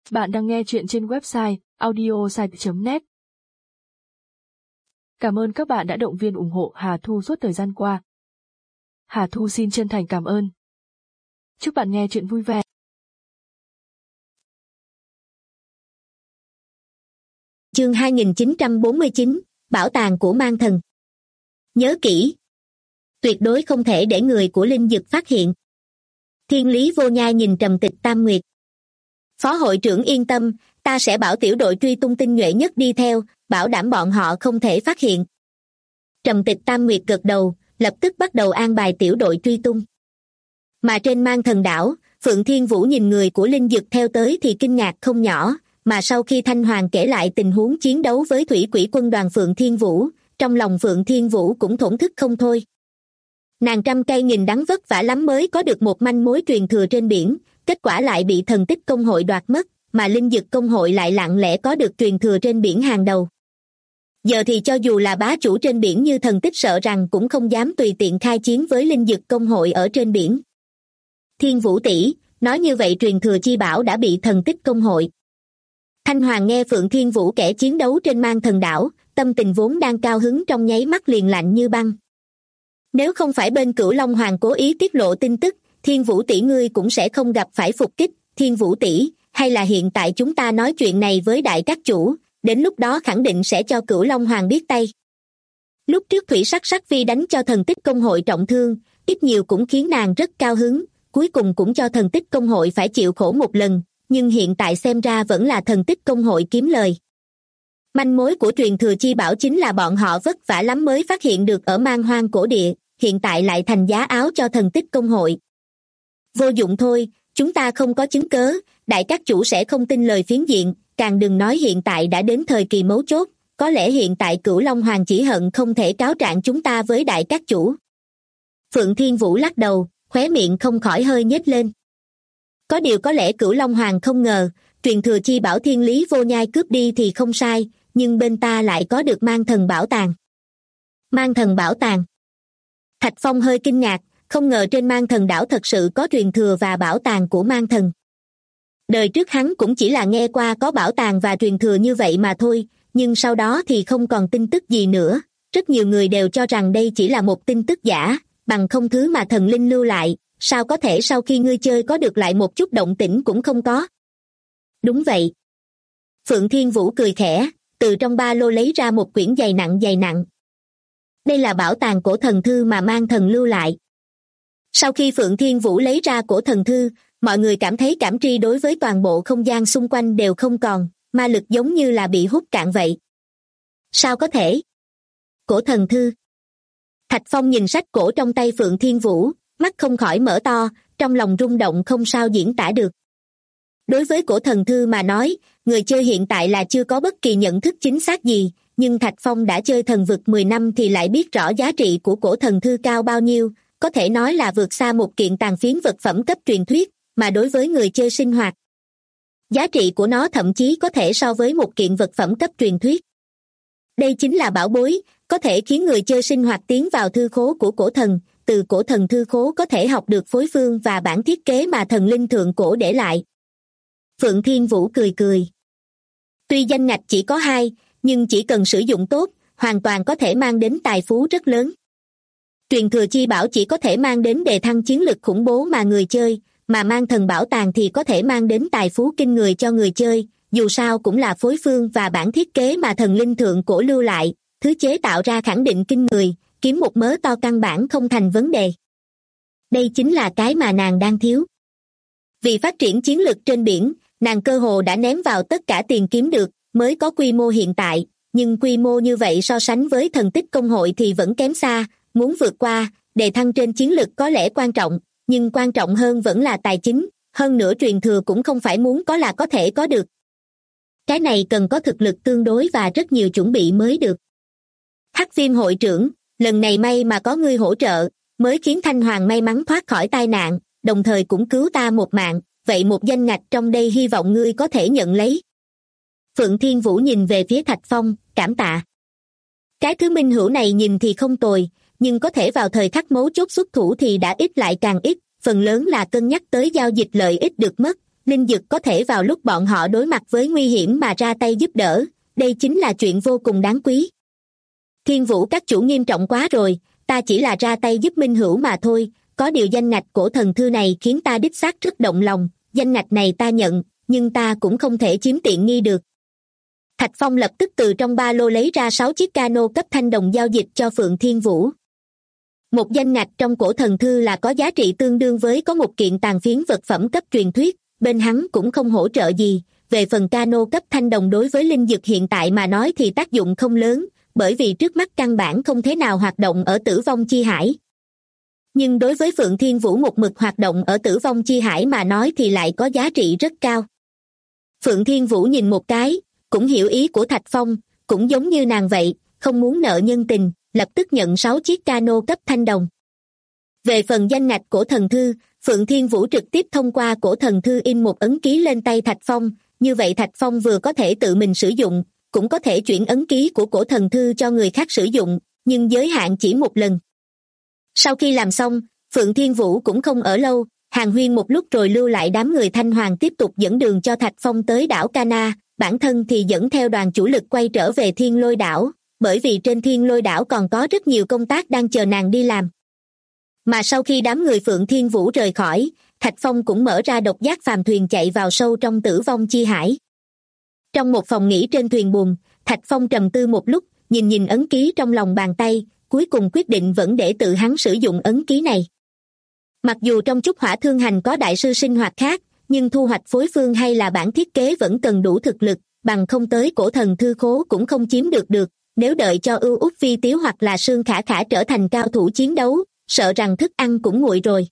Bạn đang nghe chuyện trên website audiosite.net. Cảm ơn các bạn đã động viên ủng hộ Hà Thu suốt thời gian qua. Hà Thu xin chân thành cảm ơn. Chúc bạn nghe chuyện vui vẻ. Chương 2949, Bảo tàng của mang thần. Nhớ kỹ. Tuyệt đối không thể để người của Linh Dực phát hiện. Thiên Lý Vô Nhai nhìn Trầm Tịch Tam Nguyệt. Phó hội trưởng yên tâm, ta sẽ bảo tiểu đội truy tung tinh nhuệ nhất đi theo, bảo đảm bọn họ không thể phát hiện. Trầm Tịch Tam Nguyệt gật đầu, lập tức bắt đầu an bài tiểu đội truy tung. Mà trên mang thần đảo, Phượng Thiên Vũ nhìn người của Linh Dực theo tới thì kinh ngạc không nhỏ, mà sau khi Thanh Hoàng kể lại tình huống chiến đấu với thủy quỷ quân đoàn Phượng Thiên Vũ, trong lòng Phượng Thiên Vũ cũng thổn thức không thôi. Nàng trăm cây nghìn đắng vất vả lắm mới có được một manh mối truyền thừa trên biển, kết quả lại bị thần tích công hội đoạt mất, mà Linh Dực công hội lại lặng lẽ có được truyền thừa trên biển hàng đầu. Giờ thì cho dù là bá chủ trên biển như thần tích sợ rằng cũng không dám tùy tiện khai chiến với Linh Dực công hội ở trên biển. Thiên Vũ tỷ, nói như vậy truyền thừa chi bảo đã bị thần tích công hội. Thanh Hoàng nghe Phượng Thiên Vũ kể chiến đấu trên mang thần đảo, tâm tình vốn đang cao hứng trong nháy mắt liền lạnh như băng. Nếu không phải bên Cửu Long Hoàng cố ý tiết lộ tin tức, Thiên Vũ tỷ ngươi cũng sẽ không gặp phải phục kích. Thiên Vũ tỷ, hay là hiện tại chúng ta nói chuyện này với đại các chủ, đến lúc đó khẳng định sẽ cho Cửu Long Hoàng biết tay. Lúc trước Thủy Sắc Sắc Vi đánh cho thần tích công hội trọng thương, ít nhiều cũng khiến nàng rất cao hứng, cuối cùng cũng cho thần tích công hội phải chịu khổ một lần, nhưng hiện tại xem ra vẫn là thần tích công hội kiếm lời. Manh mối của truyền thừa chi bảo chính là bọn họ vất vả lắm mới phát hiện được ở man hoang cổ địa, hiện tại lại thành giá áo cho thần tích công hội. Vô dụng thôi, chúng ta không có chứng cớ, đại các chủ sẽ không tin lời phiến diện, càng đừng nói hiện tại đã đến thời kỳ mấu chốt, có lẽ hiện tại Cửu Long Hoàng chỉ hận không thể cáo trạng chúng ta với đại các chủ. Phượng Thiên Vũ lắc đầu, khóe miệng không khỏi hơi nhếch lên. Có điều có lẽ Cửu Long Hoàng không ngờ, truyền thừa chi bảo Thiên Lý Vô Nhai cướp đi thì không sai, nhưng bên ta lại có được mang thần bảo tàng. Mang thần bảo tàng. Thạch Phong hơi kinh ngạc, không ngờ trên mang thần đảo thật sự có truyền thừa và bảo tàng của mang thần. Đời trước hắn cũng chỉ là nghe qua có bảo tàng và truyền thừa như vậy mà thôi, nhưng sau đó thì không còn tin tức gì nữa. Rất nhiều người đều cho rằng đây chỉ là một tin tức giả, bằng không thứ mà thần linh lưu lại, sao có thể sau khi ngươi chơi có được lại một chút động tĩnh cũng không có. Đúng vậy. Phượng Thiên Vũ cười khẽ, từ trong ba lô lấy ra một quyển dày nặng. Đây là bảo tàng cổ thần thư mà mang thần lưu lại. Sau khi Phượng Thiên Vũ lấy ra cổ thần thư, mọi người cảm thấy cảm tri đối với toàn bộ không gian xung quanh đều không còn, ma lực giống như là bị hút cạn vậy. Sao có thể? Cổ thần thư. Thạch Phong nhìn sách cổ trong tay Phượng Thiên Vũ, mắt không khỏi mở to, trong lòng rung động không sao diễn tả được. Đối với cổ thần thư mà nói, người chơi hiện tại là chưa có bất kỳ nhận thức chính xác gì, nhưng Thạch Phong đã chơi thần vực 10 năm thì lại biết rõ giá trị của cổ thần thư cao bao nhiêu, có thể nói là vượt xa một kiện tàn phiến vật phẩm cấp truyền thuyết, mà đối với người chơi sinh hoạt. Giá trị của nó thậm chí có thể so với một kiện vật phẩm cấp truyền thuyết. Đây chính là bảo bối, có thể khiến người chơi sinh hoạt tiến vào thư khố của cổ thần, từ cổ thần thư khố có thể học được phối phương và bản thiết kế mà thần linh thượng cổ để lại. Phượng Thiên Vũ cười. Tuy danh ngạch chỉ có 2, nhưng chỉ cần sử dụng tốt, hoàn toàn có thể mang đến tài phú rất lớn. Truyền thừa chi bảo chỉ có thể mang đến đề thăng chiến lực khủng bố mà người chơi, mà mang thần bảo tàng thì có thể mang đến tài phú kinh người cho người chơi, dù sao cũng là phối phương và bản thiết kế mà thần linh thượng cổ lưu lại, thứ chế tạo ra khẳng định kinh người, kiếm một mớ to căn bản không thành vấn đề. Đây chính là cái mà nàng đang thiếu. Vì phát triển chiến lực trên biển, nàng cơ hồ đã ném vào tất cả tiền kiếm được, mới có quy mô hiện tại, nhưng quy mô như vậy so sánh với thần tích công hội thì vẫn kém xa, muốn vượt qua, đề thăng trên chiến lực có lẽ quan trọng, nhưng quan trọng hơn vẫn là tài chính, hơn nữa truyền thừa cũng không phải muốn có là có thể có được. Cái này cần có thực lực tương đối và rất nhiều chuẩn bị mới được. Hắc Viêm hội trưởng, lần này may mà có ngươi hỗ trợ, mới khiến Thanh Hoàng may mắn thoát khỏi tai nạn, đồng thời cũng cứu ta một mạng, vậy một danh ngạch trong đây hy vọng ngươi có thể nhận lấy. Phượng Thiên Vũ nhìn về phía Thạch Phong, cảm tạ. Cái thứ minh hữu này nhìn thì không tồi, nhưng có thể vào thời khắc mấu chốt xuất thủ thì đã ít lại càng ít, phần lớn là cân nhắc tới giao dịch lợi ích được mất, linh dực có thể vào lúc bọn họ đối mặt với nguy hiểm mà ra tay giúp đỡ, đây chính là chuyện vô cùng đáng quý. Thiên Vũ các chủ nghiêm trọng quá rồi, ta chỉ là ra tay giúp minh hữu mà thôi, có điều danh ngạch cổ thần thư này khiến ta đích xác rất động lòng, danh ngạch này ta nhận, nhưng ta cũng không thể chiếm tiện nghi được. Thạch Phong lập tức từ trong ba lô lấy ra 6 chiếc cano cấp thanh đồng giao dịch cho Phượng Thiên Vũ. Một danh ngạch trong cổ thần thư là có giá trị tương đương với có một kiện tàn phiến vật phẩm cấp truyền thuyết, bên hắn cũng không hỗ trợ gì. Về phần cano cấp thanh đồng đối với linh dực hiện tại mà nói thì tác dụng không lớn, bởi vì trước mắt căn bản không thể nào hoạt động ở Tử Vong Chi Hải. Nhưng đối với Phượng Thiên Vũ một mực hoạt động ở Tử Vong Chi Hải mà nói thì lại có giá trị rất cao. Phượng Thiên Vũ nhìn một cái, cũng hiểu ý của Thạch Phong, cũng giống như nàng vậy, không muốn nợ nhân tình, lập tức nhận 6 chiếc cano cấp thanh đồng. Về phần danh ngạch cổ thần thư, Phượng Thiên Vũ trực tiếp thông qua cổ thần thư in một ấn ký lên tay Thạch Phong, như vậy Thạch Phong vừa có thể tự mình sử dụng, cũng có thể chuyển ấn ký của cổ thần thư cho người khác sử dụng, nhưng giới hạn chỉ một lần. Sau khi làm xong, Phượng Thiên Vũ cũng không ở lâu, hàn huyên một lúc rồi lưu lại đám người Thanh Hoàng tiếp tục dẫn đường cho Thạch Phong tới đảo Cana, bản thân thì dẫn theo đoàn chủ lực quay trở về Thiên Lôi đảo, bởi vì trên Thiên Lôi đảo còn có rất nhiều công tác đang chờ nàng đi làm. Mà sau khi đám người Phượng Thiên Vũ rời khỏi, Thạch Phong cũng mở ra độc giác phàm thuyền chạy vào sâu trong Tử Vong Chi Hải. Trong một phòng nghỉ trên thuyền buồm, Thạch Phong trầm tư một lúc, nhìn ấn ký trong lòng bàn tay, cuối cùng quyết định vẫn để tự hắn sử dụng ấn ký này. Mặc dù trong Trúc Hỏa Thương Hành có đại sư sinh hoạt khác, nhưng thu hoạch phối phương hay là bản thiết kế vẫn cần đủ thực lực, bằng không tới cổ thần thư khố cũng không chiếm được. Nếu đợi cho Ưu Úc Phi Tiếu hoặc là Sương Khả Khả trở thành cao thủ chiến đấu, sợ rằng thức ăn cũng nguội rồi.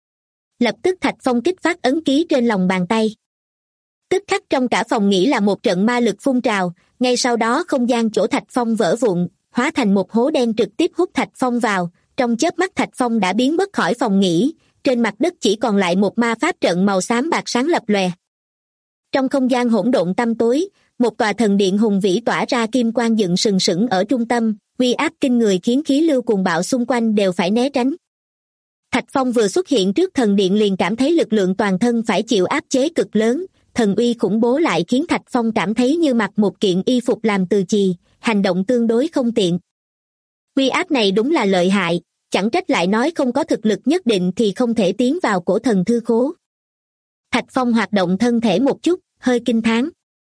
Lập tức Thạch Phong kích phát ấn ký trên lòng bàn tay. Tức khắc trong cả phòng nghĩ là một trận ma lực phun trào, ngay sau đó không gian chỗ Thạch Phong vỡ vụn, hóa thành một hố đen trực tiếp hút Thạch Phong vào, trong chớp mắt Thạch Phong đã biến mất khỏi phòng nghỉ, trên mặt đất chỉ còn lại một ma pháp trận màu xám bạc sáng lập lòe. Trong không gian hỗn độn tăm tối, một tòa thần điện hùng vĩ tỏa ra kim quang dựng sừng sững ở trung tâm, uy áp kinh người khiến khí lưu cuồng bạo xung quanh đều phải né tránh. Thạch Phong vừa xuất hiện trước thần điện liền cảm thấy lực lượng toàn thân phải chịu áp chế cực lớn, thần uy khủng bố lại khiến Thạch Phong cảm thấy như mặc một kiện y phục làm từ chì, hành động tương đối không tiện. Uy áp này đúng là lợi hại, chẳng trách lại nói không có thực lực nhất định thì không thể tiến vào cổ thần thư khố. Thạch Phong hoạt động thân thể một chút, hơi kinh thán.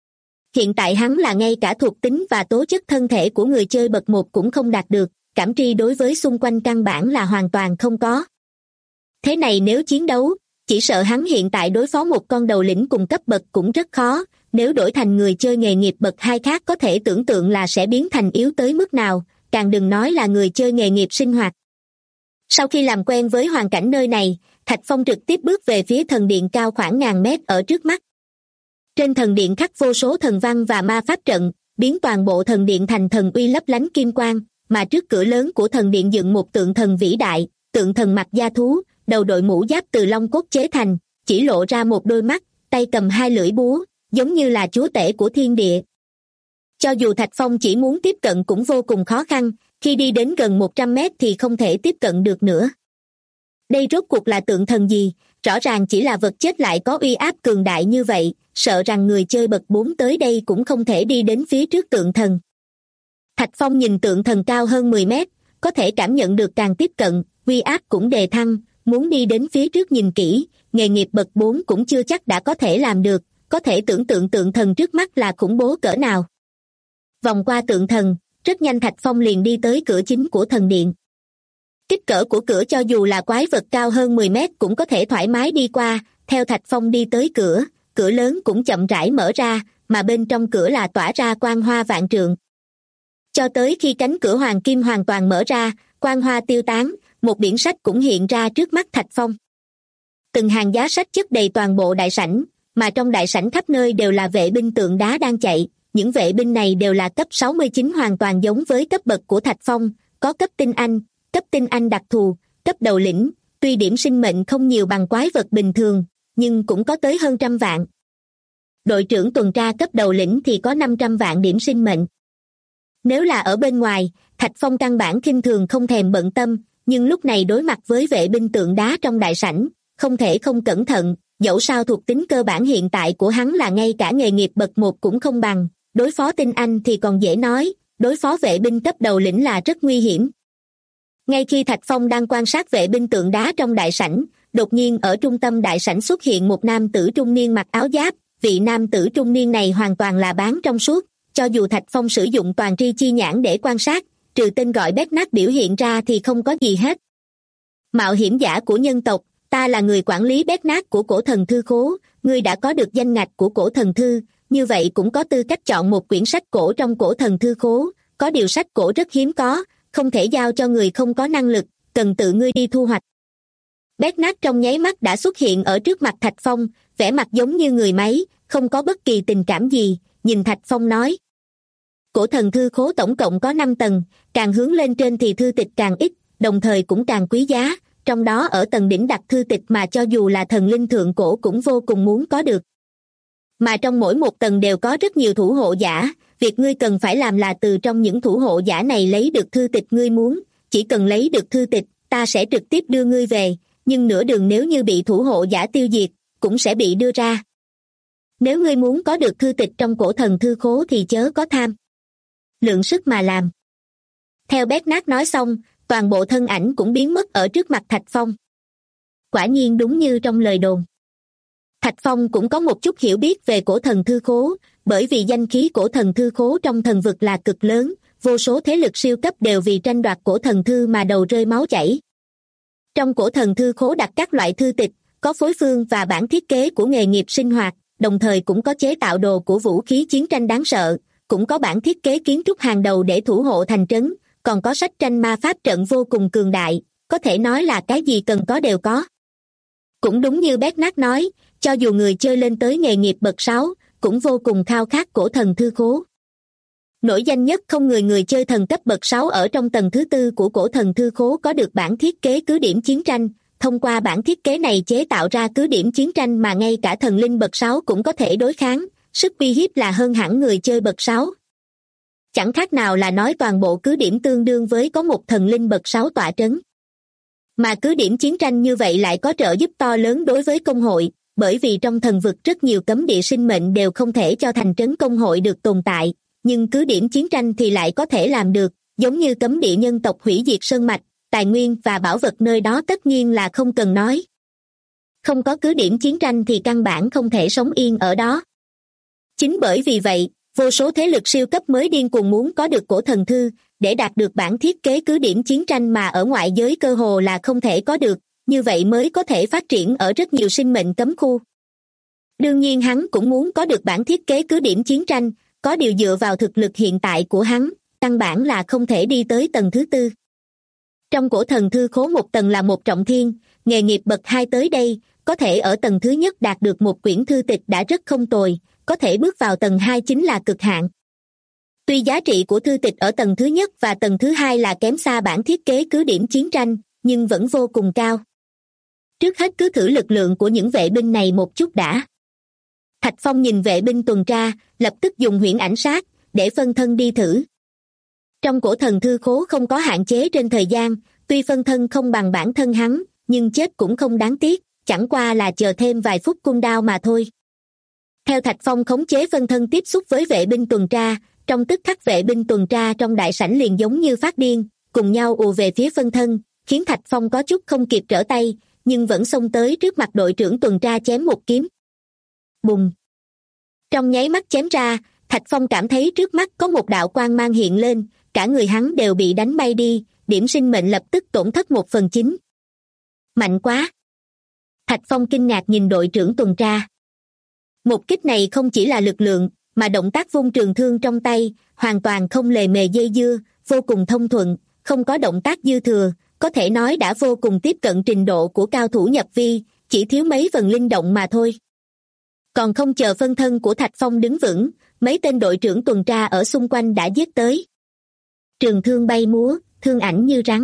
Hiện tại hắn là ngay cả thuộc tính và tố chất thân thể của người chơi bậc 1 cũng không đạt được, cảm tri đối với xung quanh căn bản là hoàn toàn không có. Thế này nếu chiến đấu, chỉ sợ hắn hiện tại đối phó một con đầu lĩnh cùng cấp bậc cũng rất khó, nếu đổi thành người chơi nghề nghiệp bậc 2 khác có thể tưởng tượng là sẽ biến thành yếu tới mức nào, càng đừng nói là người chơi nghề nghiệp sinh hoạt. Sau khi làm quen với hoàn cảnh nơi này, Thạch Phong trực tiếp bước về phía thần điện cao khoảng ngàn mét ở trước mắt. Trên thần điện khắc vô số thần văn và ma pháp trận, biến toàn bộ thần điện thành thần uy lấp lánh kim quang, mà trước cửa lớn của thần điện dựng một tượng thần vĩ đại, tượng thần mặc da thú, đầu đội mũ giáp từ long cốt chế thành, chỉ lộ ra một đôi mắt, tay cầm 2 lưỡi búa, giống như là chúa tể của thiên địa. Cho dù Thạch Phong chỉ muốn tiếp cận cũng vô cùng khó khăn, khi đi đến gần 100 mét thì không thể tiếp cận được nữa. Đây rốt cuộc là tượng thần gì? Rõ ràng chỉ là vật chết lại có uy áp cường đại như vậy, sợ rằng người chơi bậc 4 tới đây cũng không thể đi đến phía trước tượng thần. Thạch Phong nhìn tượng thần cao hơn 10 mét, có thể cảm nhận được càng tiếp cận, uy áp cũng đề thăng, muốn đi đến phía trước nhìn kỹ, nghề nghiệp bậc 4 cũng chưa chắc đã có thể làm được, có thể tưởng tượng tượng thần trước mắt là khủng bố cỡ nào. Vòng qua tượng thần, rất nhanh Thạch Phong liền đi tới cửa chính của thần điện. Kích cỡ của cửa cho dù là quái vật cao hơn 10 mét cũng có thể thoải mái đi qua, theo Thạch Phong đi tới cửa, cửa lớn cũng chậm rãi mở ra, mà bên trong cửa là tỏa ra quang hoa vạn trượng. Cho tới khi cánh cửa hoàng kim hoàn toàn mở ra, quang hoa tiêu tán, một biển sách cũng hiện ra trước mắt Thạch Phong. Từng hàng giá sách chất đầy toàn bộ đại sảnh, mà trong đại sảnh khắp nơi đều là vệ binh tượng đá đang chạy, những vệ binh này đều là cấp 69 hoàn toàn giống với cấp bậc của Thạch Phong, có cấp tinh anh đặc thù, cấp đầu lĩnh, tuy điểm sinh mệnh không nhiều bằng quái vật bình thường, nhưng cũng có tới hơn 100 vạn. Đội trưởng tuần tra cấp đầu lĩnh thì có 500 vạn điểm sinh mệnh. Nếu là ở bên ngoài, Thạch Phong căn bản khinh thường không thèm bận tâm, nhưng lúc này đối mặt với vệ binh tượng đá trong đại sảnh, không thể không cẩn thận, dẫu sao thuộc tính cơ bản hiện tại của hắn là ngay cả nghề nghiệp bậc 1 cũng không bằng, đối phó tinh anh thì còn dễ nói, đối phó vệ binh cấp đầu lĩnh là rất nguy hiểm. Ngay khi Thạch Phong đang quan sát vệ binh tượng đá trong đại sảnh, đột nhiên ở trung tâm đại sảnh xuất hiện một nam tử trung niên mặc áo giáp. Vị nam tử trung niên này hoàn toàn là bán trong suốt, cho dù Thạch Phong sử dụng toàn tri chi nhãn để quan sát, trừ tên gọi Bernard biểu hiện ra thì không có gì hết. Mạo hiểm giả của nhân tộc, ta là người quản lý Bernard của cổ thần thư khố, ngươi đã có được danh ngạch của cổ thần thư, như vậy cũng có tư cách chọn một quyển sách cổ trong cổ thần thư khố, có điều sách cổ rất hiếm có, không thể giao cho người không có năng lực, cần tự ngươi đi thu hoạch. Bernard trong nháy mắt đã xuất hiện ở trước mặt Thạch Phong, vẻ mặt giống như người máy, không có bất kỳ tình cảm gì, nhìn Thạch Phong nói. Cổ thần thư khố tổng cộng có 5 tầng, càng hướng lên trên thì thư tịch càng ít, đồng thời cũng càng quý giá, trong đó ở tầng đỉnh đặt thư tịch mà cho dù là thần linh thượng cổ cũng vô cùng muốn có được. Mà trong mỗi một tầng đều có rất nhiều thủ hộ giả, việc ngươi cần phải làm là từ trong những thủ hộ giả này lấy được thư tịch ngươi muốn, chỉ cần lấy được thư tịch, ta sẽ trực tiếp đưa ngươi về, nhưng nửa đường nếu như bị thủ hộ giả tiêu diệt, cũng sẽ bị đưa ra. Nếu ngươi muốn có được thư tịch trong cổ thần thư khố thì chớ có tham lượng sức mà làm. Theo Bernard nói xong, toàn bộ thân ảnh cũng biến mất ở trước mặt Thạch Phong. Quả nhiên đúng như trong lời đồn. Thạch Phong cũng có một chút hiểu biết về cổ thần thư khố, bởi vì danh khí cổ thần thư khố trong thần vực là cực lớn, vô số thế lực siêu cấp đều vì tranh đoạt cổ thần thư mà đầu rơi máu chảy. Trong cổ thần thư khố đặt các loại thư tịch, có phối phương và bản thiết kế của nghề nghiệp sinh hoạt, đồng thời cũng có chế tạo đồ của vũ khí chiến tranh đáng sợ, cũng có bản thiết kế kiến trúc hàng đầu để thủ hộ thành trấn, còn có sách tranh ma pháp trận vô cùng cường đại, có thể nói là cái gì cần có đều có. Cũng đúng như Bernard nói, cho dù người chơi lên tới nghề nghiệp bậc 6, cũng vô cùng khao khát cổ thần thư khố. Nổi danh nhất không người chơi thần cấp bậc 6 ở trong tầng thứ 4 của cổ thần thư khố có được bản thiết kế cứ điểm chiến tranh, thông qua bản thiết kế này chế tạo ra cứ điểm chiến tranh mà ngay cả thần linh bậc 6 cũng có thể đối kháng, sức uy hiếp là hơn hẳn người chơi bậc 6. Chẳng khác nào là nói toàn bộ cứ điểm tương đương với có một thần linh bậc 6 tọa trấn. Mà cứ điểm chiến tranh như vậy lại có trợ giúp to lớn đối với công hội, bởi vì trong thần vực rất nhiều cấm địa sinh mệnh đều không thể cho thành trấn công hội được tồn tại, nhưng cứ điểm chiến tranh thì lại có thể làm được, giống như cấm địa nhân tộc hủy diệt sơn mạch, tài nguyên và bảo vật nơi đó tất nhiên là không cần nói. Không có cứ điểm chiến tranh thì căn bản không thể sống yên ở đó. Chính bởi vì vậy, vô số thế lực siêu cấp mới điên cuồng muốn có được cổ thần thư, để đạt được bản thiết kế cứ điểm chiến tranh mà ở ngoại giới cơ hồ là không thể có được, như vậy mới có thể phát triển ở rất nhiều sinh mệnh cấm khu. Đương nhiên hắn cũng muốn có được bản thiết kế cứ điểm chiến tranh, có điều dựa vào thực lực hiện tại của hắn, căn bản là không thể đi tới tầng thứ 4. Trong cổ thần thư khố một tầng là một trọng thiên, nghề nghiệp bậc 2 tới đây, có thể ở tầng thứ nhất đạt được một quyển thư tịch đã rất không tồi, có thể bước vào tầng 2 chính là cực hạn. Tuy giá trị của thư tịch ở tầng thứ nhất và tầng thứ 2 là kém xa bản thiết kế cứ điểm chiến tranh, nhưng vẫn vô cùng cao. Trước hết cứ thử lực lượng của những vệ binh này một chút đã. Thạch Phong nhìn vệ binh tuần tra, lập tức dùng huyễn ảnh sát, để phân thân đi thử. Trong cổ thần thư khố không có hạn chế trên thời gian, tuy phân thân không bằng bản thân hắn, nhưng chết cũng không đáng tiếc, chẳng qua là chờ thêm vài phút cooldown mà thôi. Theo Thạch Phong khống chế phân thân tiếp xúc với vệ binh tuần tra, trong tức khắc vệ binh tuần tra trong đại sảnh liền giống như phát điên, cùng nhau ùa về phía phân thân, khiến Thạch Phong có chút không kịp trở tay, nhưng vẫn xông tới trước mặt đội trưởng tuần tra chém một kiếm. Bùng! Trong nháy mắt chém ra, Thạch Phong cảm thấy trước mắt có một đạo quang mang hiện lên, cả người hắn đều bị đánh bay đi, điểm sinh mệnh lập tức tổn thất 1/9. Mạnh quá! Thạch Phong kinh ngạc nhìn đội trưởng tuần tra. Một kích này không chỉ là lực lượng, mà động tác vung trường thương trong tay, hoàn toàn không lề mề dây dưa, vô cùng thông thuận, không có động tác dư thừa, có thể nói đã vô cùng tiếp cận trình độ của cao thủ nhập vi, chỉ thiếu mấy phần linh động mà thôi. Còn không chờ phân thân của Thạch Phong đứng vững, mấy tên đội trưởng tuần tra ở xung quanh đã giết tới. Trường thương bay múa, thương ảnh như rắn.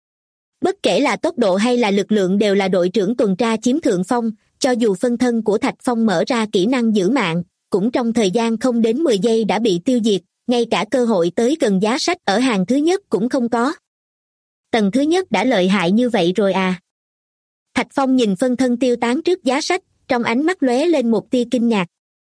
Bất kể là tốc độ hay là lực lượng đều là đội trưởng tuần tra chiếm thượng phong, cho dù phân thân của Thạch Phong mở ra kỹ năng giữ mạng, cũng trong thời gian không đến 10 giây đã bị tiêu diệt, ngay cả cơ hội tới gần giá sách ở hàng thứ nhất cũng không có. Tầng thứ nhất đã lợi hại như vậy rồi à? Thạch Phong nhìn phân thân tiêu tán trước giá sách, trong ánh mắt lóe lên một tia kinh ngạc.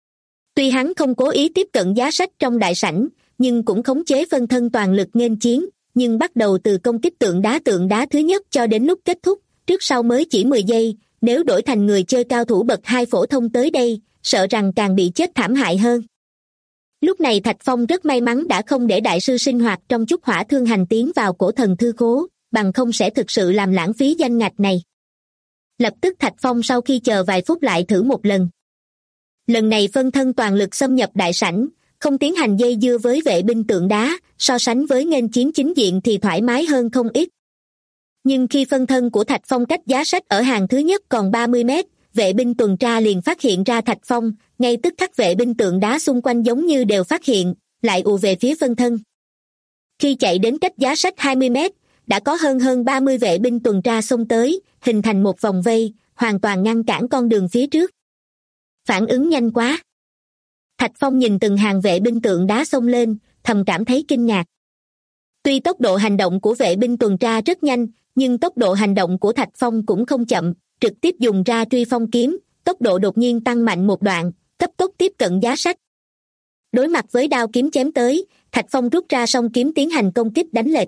Tuy hắn không cố ý tiếp cận giá sách trong đại sảnh, nhưng cũng khống chế phân thân toàn lực nghênh chiến, nhưng bắt đầu từ công kích tượng đá thứ nhất cho đến lúc kết thúc, trước sau mới chỉ 10 giây, nếu đổi thành người chơi cao thủ bậc 2 phổ thông tới đây, sợ rằng càng bị chết thảm hại hơn. Lúc này Thạch Phong rất may mắn đã không để đại sư sinh hoạt trong chút hỏa thương hành tiến vào cổ thần thư khố, bằng không sẽ thực sự làm lãng phí danh ngạch này. Lập tức Thạch Phong sau khi chờ vài phút lại thử một lần. Lần này phân thân toàn lực xâm nhập đại sảnh, không tiến hành dây dưa với vệ binh tượng đá, so sánh với nghênh chiến chính diện thì thoải mái hơn không ít. Nhưng khi phân thân của Thạch Phong cách giá sách ở hàng thứ nhất còn 30 mét, vệ binh tuần tra liền phát hiện ra Thạch Phong, ngay tức khắc vệ binh tượng đá xung quanh giống như đều phát hiện, lại ùa về phía phân thân. Khi chạy đến cách giá sách 20 mét, đã có hơn 30 vệ binh tuần tra xông tới, hình thành một vòng vây, hoàn toàn ngăn cản con đường phía trước. Phản ứng nhanh quá. Thạch Phong nhìn từng hàng vệ binh tượng đá xông lên, thầm cảm thấy kinh ngạc. Tuy tốc độ hành động của vệ binh tuần tra rất nhanh, nhưng tốc độ hành động của Thạch Phong cũng không chậm, trực tiếp dùng ra truy phong kiếm, tốc độ đột nhiên tăng mạnh một đoạn, cấp tốc tiếp cận giá sách. Đối mặt với đao kiếm chém tới, Thạch Phong rút ra song kiếm tiến hành công kích đánh lệch.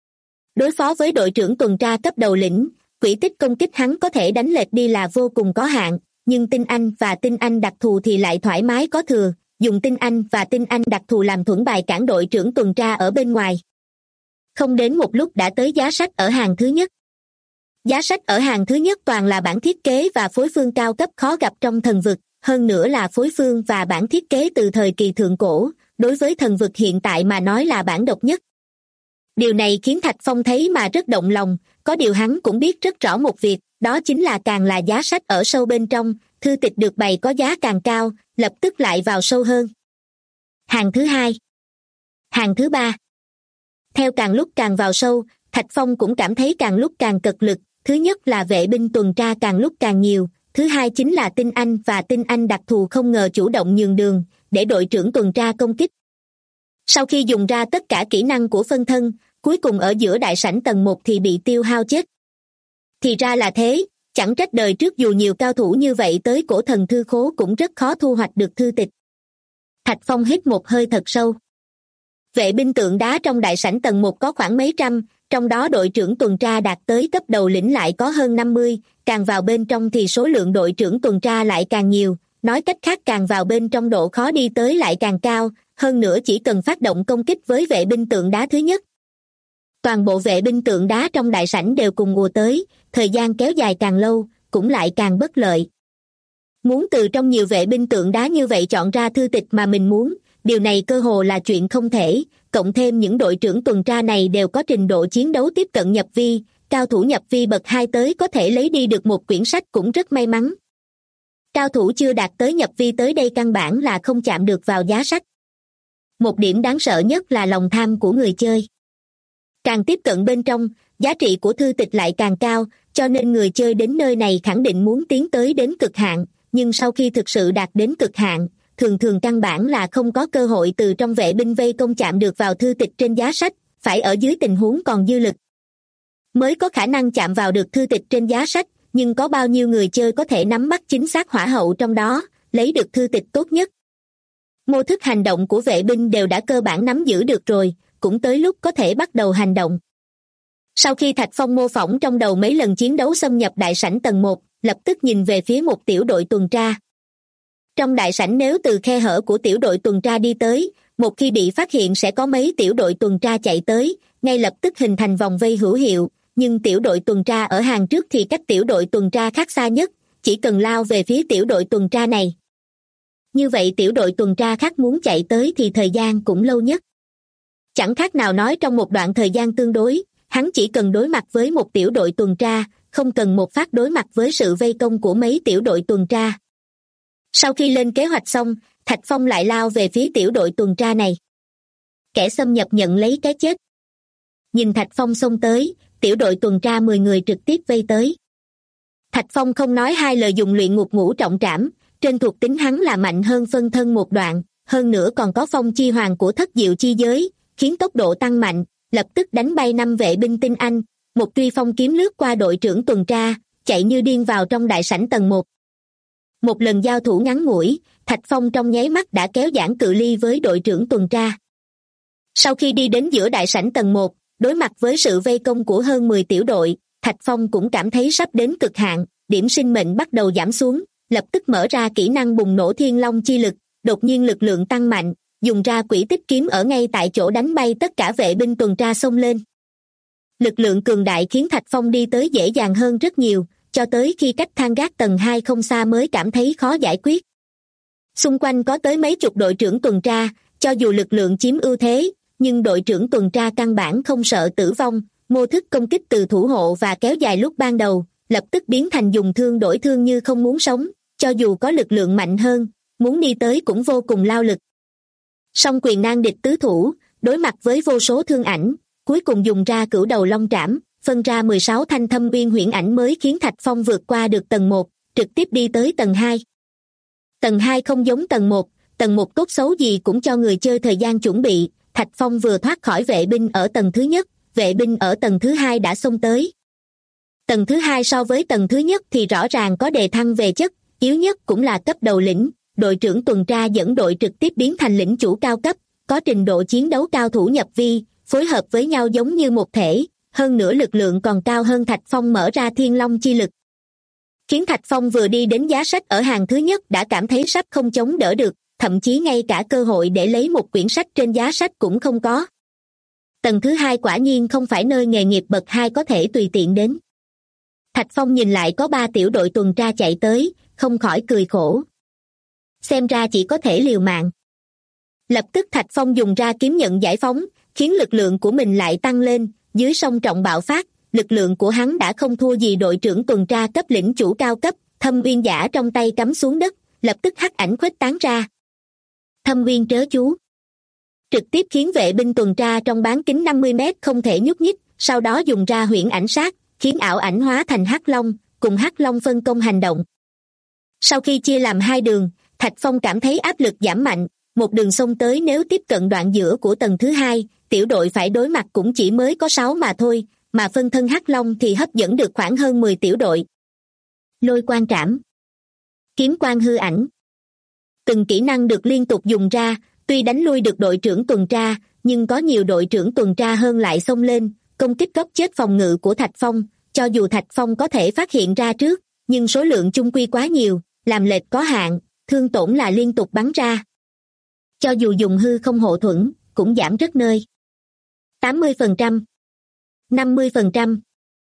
Đối phó với đội trưởng tuần tra cấp đầu lĩnh, quỹ tích công kích hắn có thể đánh lệch đi là vô cùng có hạn, nhưng tinh anh và tinh anh đặc thù thì lại thoải mái có thừa, dùng tinh anh và tinh anh đặc thù làm thuẫn bài cản đội trưởng tuần tra ở bên ngoài. Không đến một lúc đã tới giá sách ở hàng thứ nhất. Giá sách ở hàng thứ nhất toàn là bản thiết kế và phối phương cao cấp khó gặp trong thần vực, hơn nữa là phối phương và bản thiết kế từ thời kỳ thượng cổ, đối với thần vực hiện tại mà nói là bản độc nhất. Điều này khiến Thạch Phong thấy mà rất động lòng, có điều hắn cũng biết rất rõ một việc, đó chính là càng là giá sách ở sâu bên trong, thư tịch được bày có giá càng cao, lập tức lại vào sâu hơn. Hàng thứ hai. Hàng thứ ba. Theo càng lúc càng vào sâu, Thạch Phong cũng cảm thấy càng lúc càng cật lực, thứ nhất là vệ binh tuần tra càng lúc càng nhiều, thứ hai chính là tinh anh và tinh anh đặc thù không ngờ chủ động nhường đường, để đội trưởng tuần tra công kích. Sau khi dùng ra tất cả kỹ năng của phân thân, cuối cùng ở giữa đại sảnh tầng 1 thì bị tiêu hao chết. Thì ra là thế, chẳng trách đời trước dù nhiều cao thủ như vậy tới cổ thần thư khố cũng rất khó thu hoạch được thư tịch. Thạch Phong hít một hơi thật sâu. Vệ binh tượng đá trong đại sảnh tầng 1 có khoảng mấy trăm, trong đó đội trưởng tuần tra đạt tới cấp đầu lĩnh lại có hơn 50, càng vào bên trong thì số lượng đội trưởng tuần tra lại càng nhiều, nói cách khác càng vào bên trong độ khó đi tới lại càng cao, hơn nữa chỉ cần phát động công kích với vệ binh tượng đá thứ nhất. Toàn bộ vệ binh tượng đá trong đại sảnh đều cùng ùa tới, thời gian kéo dài càng lâu, cũng lại càng bất lợi. Muốn từ trong nhiều vệ binh tượng đá như vậy chọn ra thư tịch mà mình muốn, điều này cơ hồ là chuyện không thể, cộng thêm những đội trưởng tuần tra này đều có trình độ chiến đấu tiếp cận nhập vi, cao thủ nhập vi bậc 2 tới có thể lấy đi được một quyển sách cũng rất may mắn. Cao thủ chưa đạt tới nhập vi tới đây căn bản là không chạm được vào giá sách. Một điểm đáng sợ nhất là lòng tham của người chơi. Càng tiếp cận bên trong, giá trị của thư tịch lại càng cao, cho nên người chơi đến nơi này khẳng định muốn tiến tới đến cực hạn, nhưng sau khi thực sự đạt đến cực hạn, thường thường căn bản là không có cơ hội từ trong vệ binh vây công chạm được vào thư tịch trên giá sách, phải ở dưới tình huống còn dư lực mới có khả năng chạm vào được thư tịch trên giá sách, nhưng có bao nhiêu người chơi có thể nắm bắt chính xác hỏa hậu trong đó, lấy được thư tịch tốt nhất. Mô thức hành động của vệ binh đều đã cơ bản nắm giữ được rồi, cũng tới lúc có thể bắt đầu hành động. Sau khi Thạch Phong mô phỏng trong đầu mấy lần chiến đấu xâm nhập đại sảnh tầng 1, lập tức nhìn về phía một tiểu đội tuần tra. Trong đại sảnh nếu từ khe hở của tiểu đội tuần tra đi tới, một khi bị phát hiện sẽ có mấy tiểu đội tuần tra chạy tới, ngay lập tức hình thành vòng vây hữu hiệu, nhưng tiểu đội tuần tra ở hàng trước thì cách tiểu đội tuần tra khác xa nhất, chỉ cần lao về phía tiểu đội tuần tra này. Như vậy tiểu đội tuần tra khác muốn chạy tới thì thời gian cũng lâu nhất. Chẳng khác nào nói trong một đoạn thời gian tương đối, hắn chỉ cần đối mặt với một tiểu đội tuần tra, không cần một phát đối mặt với sự vây công của mấy tiểu đội tuần tra. Sau khi lên kế hoạch xong, Thạch Phong lại lao về phía tiểu đội tuần tra này. Kẻ xâm nhập nhận lấy cái chết. Nhìn Thạch Phong xông tới, tiểu đội tuần tra 10 người trực tiếp vây tới. Thạch Phong không nói hai lời dùng luyện ngục ngũ trọng trảm, trên thuộc tính hắn là mạnh hơn phân thân một đoạn, hơn nữa còn có phong chi hoàng của thất diệu chi giới, khiến tốc độ tăng mạnh, lập tức đánh bay 5 vệ binh tinh anh, một truy phong kiếm lướt qua đội trưởng tuần tra, chạy như điên vào trong đại sảnh tầng 1. Một lần giao thủ ngắn ngủi, Thạch Phong trong nháy mắt đã kéo giãn cự ly với đội trưởng tuần tra. Sau khi đi đến giữa đại sảnh tầng 1, đối mặt với sự vây công của hơn 10 tiểu đội, Thạch Phong cũng cảm thấy sắp đến cực hạn, điểm sinh mệnh bắt đầu giảm xuống, lập tức mở ra kỹ năng bùng nổ thiên long chi lực, đột nhiên lực lượng tăng mạnh, dùng ra quỷ tích kiếm ở ngay tại chỗ đánh bay tất cả vệ binh tuần tra xông lên. Lực lượng cường đại khiến Thạch Phong đi tới dễ dàng hơn rất nhiều, cho tới khi cách thang gác tầng 2 không xa mới cảm thấy khó giải quyết. Xung quanh có tới mấy chục đội trưởng tuần tra, cho dù lực lượng chiếm ưu thế, nhưng đội trưởng tuần tra căn bản không sợ tử vong, mô thức công kích từ thủ hộ và kéo dài lúc ban đầu, lập tức biến thành dùng thương đổi thương như không muốn sống, cho dù có lực lượng mạnh hơn, muốn đi tới cũng vô cùng lao lực. Song quyền nan địch tứ thủ, đối mặt với vô số thương ảnh, cuối cùng dùng ra cửu đầu long trảm, phân ra 16 thanh thâm uyên huyễn ảnh mới khiến Thạch Phong vượt qua được tầng 1, trực tiếp đi tới tầng 2. Tầng 2 không giống tầng 1 tốt xấu gì cũng cho người chơi thời gian chuẩn bị, Thạch Phong vừa thoát khỏi vệ binh ở tầng thứ nhất, vệ binh ở tầng thứ 2 đã xông tới. Tầng thứ 2 so với tầng thứ nhất thì rõ ràng có đề thăng về chất, yếu nhất cũng là cấp đầu lĩnh, đội trưởng tuần tra dẫn đội trực tiếp biến thành lĩnh chủ cao cấp, có trình độ chiến đấu cao thủ nhập vi, phối hợp với nhau giống như một thể, hơn nữa lực lượng còn cao hơn Thạch Phong mở ra thiên long chi lực. Khiến Thạch Phong vừa đi đến giá sách ở hàng thứ nhất đã cảm thấy sắp không chống đỡ được, thậm chí ngay cả cơ hội để lấy một quyển sách trên giá sách cũng không có. Tầng thứ 2 quả nhiên không phải nơi nghề nghiệp bậc 2 có thể tùy tiện đến. Thạch Phong nhìn lại có 3 tiểu đội tuần tra chạy tới, không khỏi cười khổ. Xem ra chỉ có thể liều mạng. Lập tức Thạch Phong dùng ra kiếm nhận giải phóng, khiến lực lượng của mình lại tăng lên, dưới song trọng bạo phát, lực lượng của hắn đã không thua gì đội trưởng tuần tra cấp lĩnh chủ cao cấp, thâm uyên giả trong tay cắm xuống đất, lập tức hắc ảnh khuếch tán ra. Thâm uyên trớ chú. Trực tiếp khiến vệ binh tuần tra trong bán kính 50 mét không thể nhúc nhích, sau đó dùng ra huyễn ảnh sát, khiến ảo ảnh hóa thành hắc long, cùng hắc long phân công hành động. Sau khi chia làm 2 đường, Thạch Phong cảm thấy áp lực giảm mạnh, một đường xông tới nếu tiếp cận đoạn giữa của tầng thứ 2, tiểu đội phải đối mặt cũng chỉ mới có 6 mà thôi, mà phân thân hắc long thì hấp dẫn được khoảng hơn 10 tiểu đội. Lôi quang trảm, kiếm quang hư ảnh. Từng kỹ năng được liên tục dùng ra, tuy đánh lui được đội trưởng tuần tra, nhưng có nhiều đội trưởng tuần tra hơn lại xông lên, công kích góc chết phòng ngự của Thạch Phong, cho dù Thạch Phong có thể phát hiện ra trước, nhưng số lượng chung quy quá nhiều, làm lệch có hạn, thương tổn là liên tục bắn ra. Cho dù dùng hư không hộ thuẫn, cũng giảm rất nơi. 80%, 50%,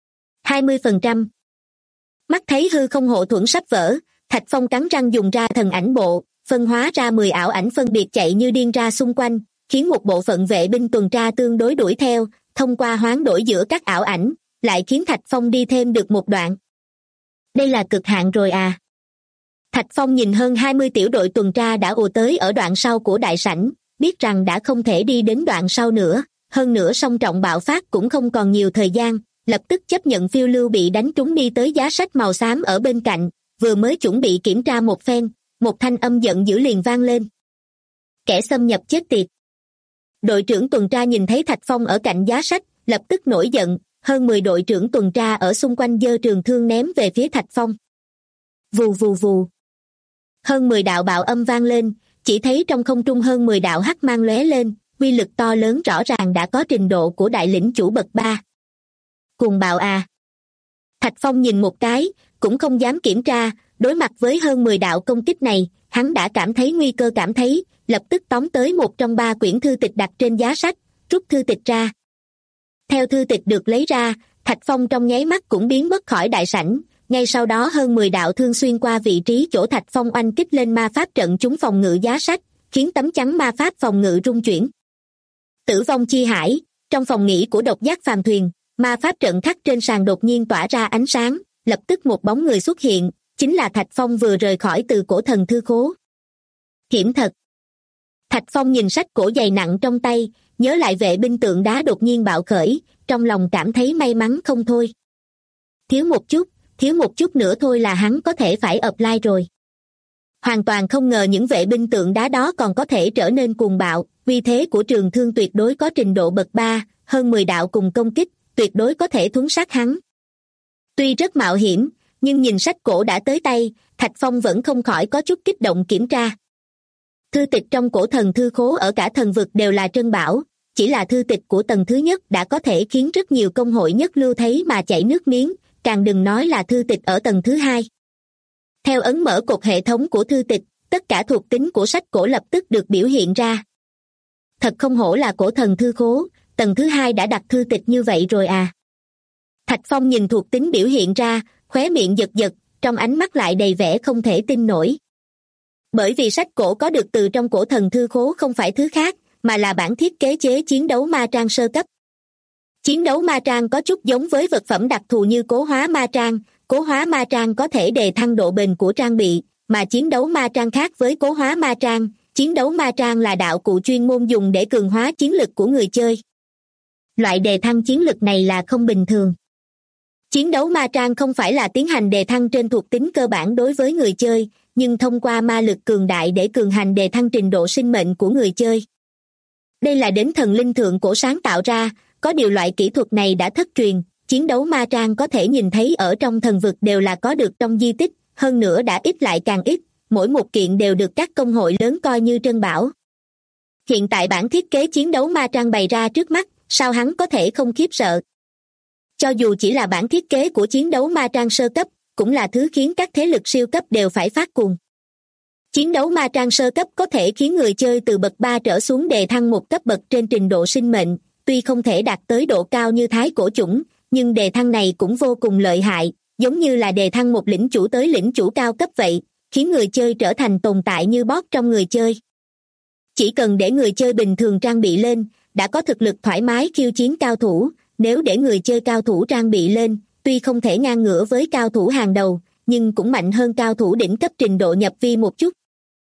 20%. Mắt thấy hư không hộ thuẫn sắp vỡ, Thạch Phong cắn răng dùng ra thần ảnh bộ, phân hóa ra 10 ảo ảnh phân biệt chạy như điên ra xung quanh, khiến một bộ phận vệ binh tuần tra tương đối đuổi theo, thông qua hoán đổi giữa các ảo ảnh, lại khiến Thạch Phong đi thêm được một đoạn. Đây là cực hạn rồi à? Thạch Phong nhìn hơn 20 tiểu đội tuần tra đã ùa tới ở đoạn sau của đại sảnh, biết rằng đã không thể đi đến đoạn sau nữa, hơn nữa song trọng bạo phát cũng không còn nhiều thời gian, lập tức chấp nhận phiêu lưu bị đánh trúng đi tới giá sách màu xám ở bên cạnh, vừa mới chuẩn bị kiểm tra một phen, một thanh âm giận dữ liền vang lên. Kẻ xâm nhập chết tiệt. Đội trưởng tuần tra nhìn thấy Thạch Phong ở cạnh giá sách, lập tức nổi giận, hơn 10 đội trưởng tuần tra ở xung quanh giơ trường thương ném về phía Thạch Phong. Vù vù vù. Hơn 10 đạo bạo âm vang lên, chỉ thấy trong không trung hơn 10 đạo hắc mang lóe lên, uy lực to lớn rõ ràng đã có trình độ của đại lĩnh chủ bậc 3. Cuồng bạo à. Thạch Phong nhìn một cái, cũng không dám kiểm tra, đối mặt với hơn 10 đạo công kích này, hắn đã cảm thấy nguy cơ lập tức tóm tới một trong 3 quyển thư tịch đặt trên giá sách, rút thư tịch ra. Theo thư tịch được lấy ra, Thạch Phong trong nháy mắt cũng biến mất khỏi đại sảnh, ngay sau đó hơn 10 đạo thương xuyên qua vị trí chỗ Thạch Phong oanh kích lên ma pháp trận chúng phòng ngự giá sách, khiến tấm chắn ma pháp phòng ngự rung chuyển. Tử vong chi hải, trong phòng nghỉ của độc giác phàm thuyền, ma pháp trận khắc trên sàn đột nhiên tỏa ra ánh sáng, lập tức một bóng người xuất hiện, chính là Thạch Phong vừa rời khỏi từ cổ thần thư khố. Hiểm thật. Thạch Phong nhìn sách cổ dày nặng trong tay, nhớ lại vệ binh tượng đá đột nhiên bạo khởi, trong lòng cảm thấy may mắn không thôi. Thiếu một chút nữa thôi là hắn có thể phải apply rồi. Hoàn toàn không ngờ những vệ binh tượng đá đó còn có thể trở nên cuồng bạo, uy thế của trường thương tuyệt đối có trình độ bậc 3, hơn 10 đạo cùng công kích, tuyệt đối có thể thuấn sát hắn. Tuy rất mạo hiểm, nhưng nhìn sách cổ đã tới tay, Thạch Phong vẫn không khỏi có chút kích động kiểm tra. Thư tịch trong cổ thần thư khố ở cả thần vực đều là trân bảo, chỉ là thư tịch của tầng thứ nhất đã có thể khiến rất nhiều công hội nhất lưu thấy mà chảy nước miếng, càng đừng nói là thư tịch ở tầng thứ hai. Theo ấn mở cột hệ thống của thư tịch, tất cả thuộc tính của sách cổ lập tức được biểu hiện ra. Thật không hổ là cổ thần thư khố, tầng thứ hai đã đặt thư tịch như vậy rồi à. Thạch Phong nhìn thuộc tính biểu hiện ra, khóe miệng giật giật, trong ánh mắt lại đầy vẻ không thể tin nổi. Bởi vì sách cổ có được từ trong cổ thần thư khố không phải thứ khác, mà là bản thiết kế chế chiến đấu ma trang sơ cấp. Chiến đấu ma trang có chút giống với vật phẩm đặc thù như cố hóa ma trang. Cố hóa ma trang có thể đề thăng độ bền của trang bị, mà chiến đấu ma trang khác với cố hóa ma trang. Chiến đấu ma trang là đạo cụ chuyên môn dùng để cường hóa chiến lực của người chơi. Loại đề thăng chiến lực này là không bình thường. Chiến đấu ma trang không phải là tiến hành đề thăng trên thuộc tính cơ bản đối với người chơi, nhưng thông qua ma lực cường đại để cường hành đề thăng trình độ sinh mệnh của người chơi. Đây là đến thần linh thượng cổ sáng tạo ra, có điều loại kỹ thuật này đã thất truyền, chiến đấu ma trang có thể nhìn thấy ở trong thần vực đều là có được trong di tích, hơn nữa đã ít lại càng ít, mỗi một kiện đều được các công hội lớn coi như trân bảo. Hiện tại bản thiết kế chiến đấu ma trang bày ra trước mắt, sao hắn có thể không khiếp sợ? Cho dù chỉ là bản thiết kế của chiến đấu ma trang sơ cấp, cũng là thứ khiến các thế lực siêu cấp đều phải phát cuồng. Chiến đấu ma trang sơ cấp có thể khiến người chơi từ bậc 3 trở xuống đề thăng một cấp bậc trên trình độ sinh mệnh, tuy không thể đạt tới độ cao như thái cổ chủng, nhưng đề thăng này cũng vô cùng lợi hại, giống như là đề thăng một lĩnh chủ tới lĩnh chủ cao cấp vậy, khiến người chơi trở thành tồn tại như boss trong người chơi. Chỉ cần để người chơi bình thường trang bị lên, đã có thực lực thoải mái khiêu chiến cao thủ, nếu để người chơi cao thủ trang bị lên, tuy không thể ngang ngửa với cao thủ hàng đầu, nhưng cũng mạnh hơn cao thủ đỉnh cấp trình độ nhập vi một chút.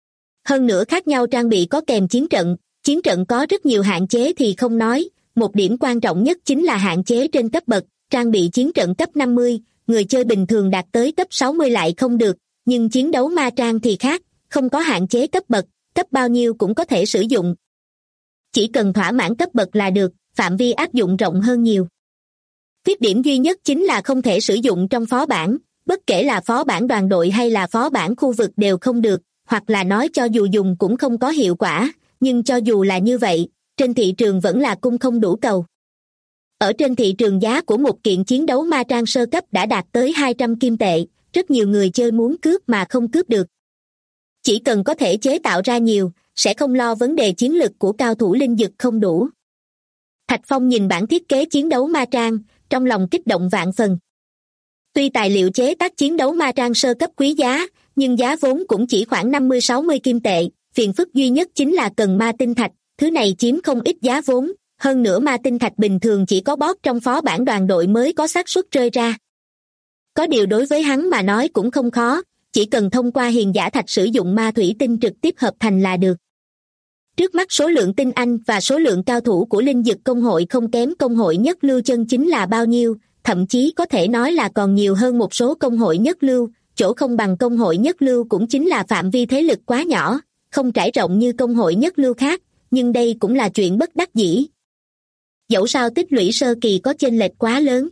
Hơn nữa khác nhau trang bị có kèm chiến trận có rất nhiều hạn chế thì không nói, một điểm quan trọng nhất chính là hạn chế trên cấp bậc, trang bị chiến trận cấp 50, người chơi bình thường đạt tới cấp 60 lại không được, nhưng chiến đấu ma trang thì khác, không có hạn chế cấp bậc, cấp bao nhiêu cũng có thể sử dụng. Chỉ cần thỏa mãn cấp bậc là được, phạm vi áp dụng rộng hơn nhiều. Khuyết điểm duy nhất chính là không thể sử dụng trong phó bản, bất kể là phó bản đoàn đội hay là phó bản khu vực đều không được, hoặc là nói cho dù dùng cũng không có hiệu quả, nhưng cho dù là như vậy, trên thị trường vẫn là cung không đủ cầu. Ở trên thị trường giá của một kiện chiến đấu ma trang sơ cấp đã đạt tới 200 kim tệ, rất nhiều người chơi muốn cướp mà không cướp được. Chỉ cần có thể chế tạo ra nhiều, sẽ không lo vấn đề chiến lực của cao thủ linh dực không đủ. Thạch Phong nhìn bản thiết kế chiến đấu ma trang, trong lòng kích động vạn phần. Tuy tài liệu chế tác chiến đấu ma trang sơ cấp quý giá, nhưng giá vốn cũng chỉ khoảng 50-60 kim tệ, phiền phức duy nhất chính là cần ma tinh thạch, thứ này chiếm không ít giá vốn, hơn nữa ma tinh thạch bình thường chỉ có boss trong phó bản đoàn đội mới có xác suất rơi ra. Có điều đối với hắn mà nói cũng không khó, chỉ cần thông qua hiền giả thạch sử dụng ma thủy tinh trực tiếp hợp thành là được. Trước mắt số lượng tinh anh và số lượng cao thủ của linh dực công hội không kém công hội nhất lưu chân chính là bao nhiêu, thậm chí có thể nói là còn nhiều hơn một số công hội nhất lưu, chỗ không bằng công hội nhất lưu cũng chính là phạm vi thế lực quá nhỏ, không trải rộng như công hội nhất lưu khác, nhưng đây cũng là chuyện bất đắc dĩ. Dẫu sao tích lũy sơ kỳ có chênh lệch quá lớn.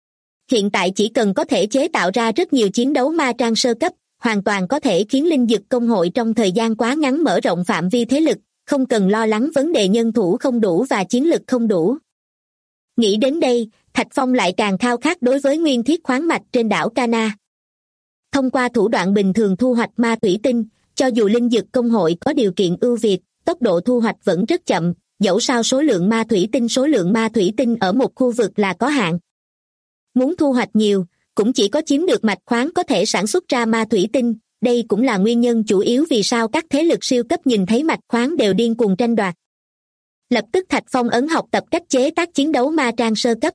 Hiện tại chỉ cần có thể chế tạo ra rất nhiều chiến đấu ma trang sơ cấp, hoàn toàn có thể khiến linh dực công hội trong thời gian quá ngắn mở rộng phạm vi thế lực, không cần lo lắng vấn đề nhân thủ không đủ và chiến lực không đủ. Nghĩ đến đây, Thạch Phong lại càng khao khát đối với nguyên thiết khoáng mạch trên đảo Cana. Thông qua thủ đoạn bình thường thu hoạch ma thủy tinh, cho dù linh dực công hội có điều kiện ưu việt, tốc độ thu hoạch vẫn rất chậm, dẫu sao số lượng ma thủy tinh ở một khu vực là có hạn. Muốn thu hoạch nhiều, cũng chỉ có chiếm được mạch khoáng có thể sản xuất ra ma thủy tinh, đây cũng là nguyên nhân chủ yếu vì sao các thế lực siêu cấp nhìn thấy mạch khoáng đều điên cuồng tranh đoạt. Lập tức Thạch Phong ấn học tập cách chế tác chiến đấu ma trang sơ cấp.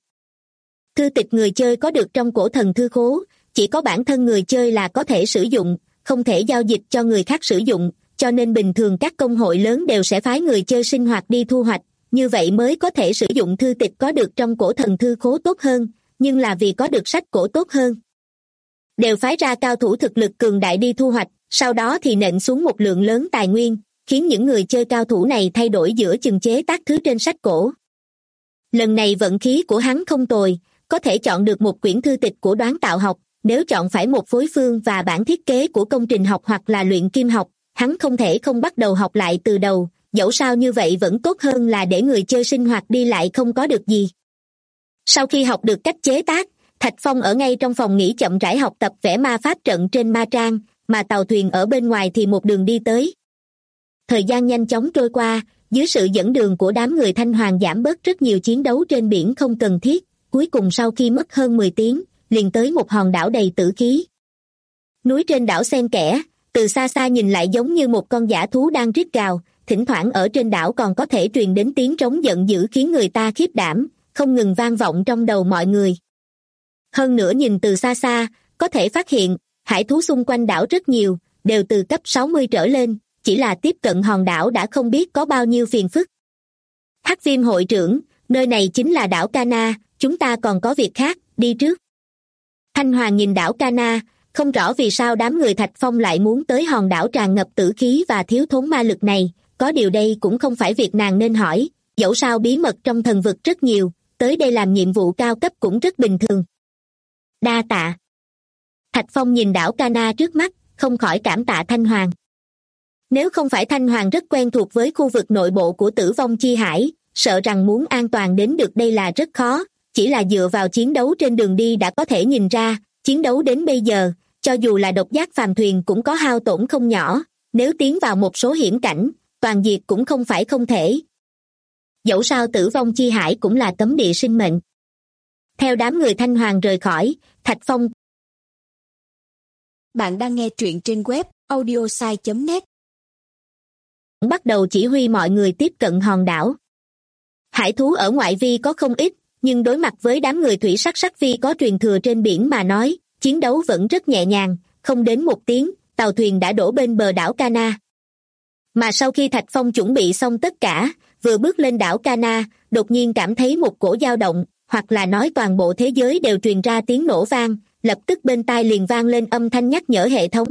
Thư tịch người chơi có được trong cổ thần thư khố, chỉ có bản thân người chơi là có thể sử dụng, không thể giao dịch cho người khác sử dụng, cho nên bình thường các công hội lớn đều sẽ phái người chơi sinh hoạt đi thu hoạch, như vậy mới có thể sử dụng thư tịch có được trong cổ thần thư khố tốt hơn, nhưng là vì có được sách cổ tốt hơn. Đều phái ra cao thủ thực lực cường đại đi thu hoạch, sau đó thì nện xuống một lượng lớn tài nguyên, khiến những người chơi cao thủ này thay đổi giữa chừng chế tác thứ trên sách cổ. Lần này vận khí của hắn không tồi, có thể chọn được một quyển thư tịch của đoán tạo học, nếu chọn phải một phối phương và bản thiết kế của công trình học hoặc là luyện kim học, hắn không thể không bắt đầu học lại từ đầu, dẫu sao như vậy vẫn tốt hơn là để người chơi sinh hoạt đi lại không có được gì. Sau khi học được cách chế tác, Thạch Phong ở ngay trong phòng nghỉ chậm rãi học tập vẽ ma pháp trận trên ma trang, mà tàu thuyền ở bên ngoài thì một đường đi tới. Thời gian nhanh chóng trôi qua, dưới sự dẫn đường của đám người Thanh Hoàng giảm bớt rất nhiều chiến đấu trên biển không cần thiết, cuối cùng sau khi mất hơn 10 tiếng, liền tới một hòn đảo đầy tử khí. Núi trên đảo xen kẽ, từ xa xa nhìn lại giống như một con dã thú đang rít gào, thỉnh thoảng ở trên đảo còn có thể truyền đến tiếng trống giận dữ khiến người ta khiếp đảm, không ngừng vang vọng trong đầu mọi người. Hơn nữa nhìn từ xa xa, có thể phát hiện, hải thú xung quanh đảo rất nhiều, đều từ cấp 60 trở lên, chỉ là tiếp cận hòn đảo đã không biết có bao nhiêu phiền phức. Hắc Viêm hội trưởng, nơi này chính là đảo Cana, chúng ta còn có việc khác, đi trước. Thanh Hoàng nhìn đảo Cana, không rõ vì sao đám người Thạch Phong lại muốn tới hòn đảo tràn ngập tử khí và thiếu thốn ma lực này, có điều đây cũng không phải việc nàng nên hỏi, dẫu sao bí mật trong thần vực rất nhiều, tới đây làm nhiệm vụ cao cấp cũng rất bình thường. Đa tạ. Thạch Phong nhìn đảo Cana trước mắt, không khỏi cảm tạ Thanh Hoàng. Nếu không phải Thanh Hoàng rất quen thuộc với khu vực nội bộ của Tử Vong Chi Hải, sợ rằng muốn an toàn đến được đây là rất khó, chỉ là dựa vào chiến đấu trên đường đi đã có thể nhìn ra, chiến đấu đến bây giờ, cho dù là độc giác phàm thuyền cũng có hao tổn không nhỏ, nếu tiến vào một số hiểm cảnh, toàn diệt cũng không phải không thể. Dẫu sao Tử Vong Chi Hải cũng là cấm địa sinh mệnh. Theo đám người Thanh Hoàng rời khỏi, Thạch Phong. Bạn đang nghe truyện trên web audiosai.net. Bắt đầu chỉ huy mọi người tiếp cận hòn đảo. Hải thú ở ngoại vi có không ít, nhưng đối mặt với đám người thủy sắc vi có truyền thừa trên biển mà nói, chiến đấu vẫn rất nhẹ nhàng, không đến một tiếng, tàu thuyền đã đổ bên bờ đảo Cana. Mà sau khi Thạch Phong chuẩn bị xong tất cả, vừa bước lên đảo Cana, đột nhiên cảm thấy một cổ dao động, hoặc là nói toàn bộ thế giới đều truyền ra tiếng nổ vang, lập tức bên tai liền vang lên âm thanh nhắc nhở hệ thống.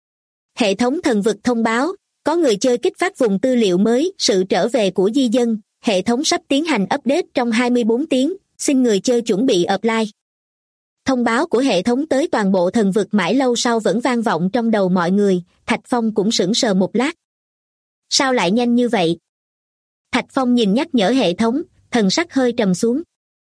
Hệ thống thần vực thông báo, có người chơi kích phát vùng tư liệu mới, sự trở về của di dân, hệ thống sắp tiến hành update trong 24 tiếng, xin người chơi chuẩn bị apply. Thông báo của hệ thống tới toàn bộ thần vực mãi lâu sau vẫn vang vọng trong đầu mọi người, Thạch Phong cũng sững sờ một lát. Sao lại nhanh như vậy? Thạch Phong nhìn nhắc nhở hệ thống, thần sắc hơi trầm xuống.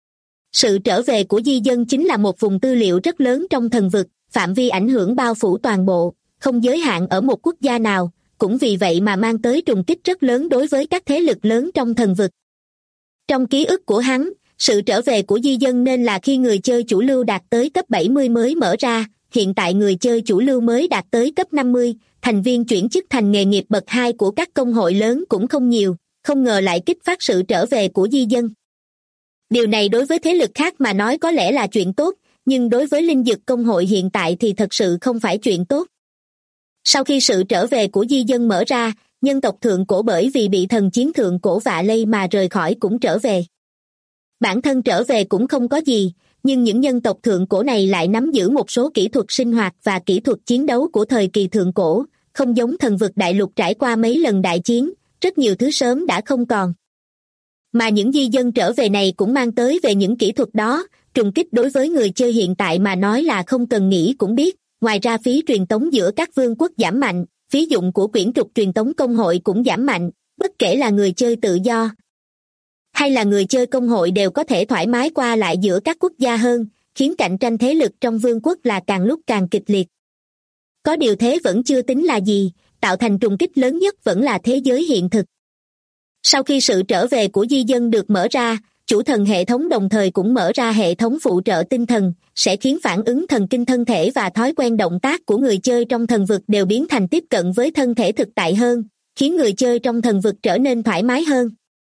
Sự trở về của di dân chính là một vùng tư liệu rất lớn trong thần vực, phạm vi ảnh hưởng bao phủ toàn bộ, không giới hạn ở một quốc gia nào, cũng vì vậy mà mang tới trùng kích rất lớn đối với các thế lực lớn trong thần vực. Trong ký ức của hắn, sự trở về của di dân nên là khi người chơi chủ lưu đạt tới cấp 70 mới mở ra, hiện tại người chơi chủ lưu mới đạt tới cấp 50, thành viên chuyển chức thành nghề nghiệp bậc 2 của các công hội lớn cũng không nhiều, không ngờ lại kích phát sự trở về của di dân. Điều này đối với thế lực khác mà nói có lẽ là chuyện tốt, nhưng đối với linh dực công hội hiện tại thì thật sự không phải chuyện tốt. Sau khi sự trở về của di dân mở ra, nhân tộc thượng cổ bởi vì bị thần chiến thượng cổ vạ lây mà rời khỏi cũng trở về. Bản thân trở về cũng không có gì, nhưng những nhân tộc thượng cổ này lại nắm giữ một số kỹ thuật sinh hoạt và kỹ thuật chiến đấu của thời kỳ thượng cổ, không giống thần vực đại lục trải qua mấy lần đại chiến, rất nhiều thứ sớm đã không còn. Mà những di dân trở về này cũng mang tới về những kỹ thuật đó, trùng kích đối với người chơi hiện tại mà nói là không cần nghĩ cũng biết. Ngoài ra phí truyền tống giữa các vương quốc giảm mạnh, phí dụng của quyển trục truyền tống công hội cũng giảm mạnh, bất kể là người chơi tự do hay là người chơi công hội đều có thể thoải mái qua lại giữa các quốc gia hơn, khiến cạnh tranh thế lực trong vương quốc là càng lúc càng kịch liệt. Có điều thế vẫn chưa tính là gì, tạo thành trùng kích lớn nhất vẫn là thế giới hiện thực. Sau khi sự trở về của di dân được mở ra, chủ thần hệ thống đồng thời cũng mở ra hệ thống phụ trợ tinh thần, sẽ khiến phản ứng thần kinh thân thể và thói quen động tác của người chơi trong thần vực đều biến thành tiếp cận với thân thể thực tại hơn, khiến người chơi trong thần vực trở nên thoải mái hơn.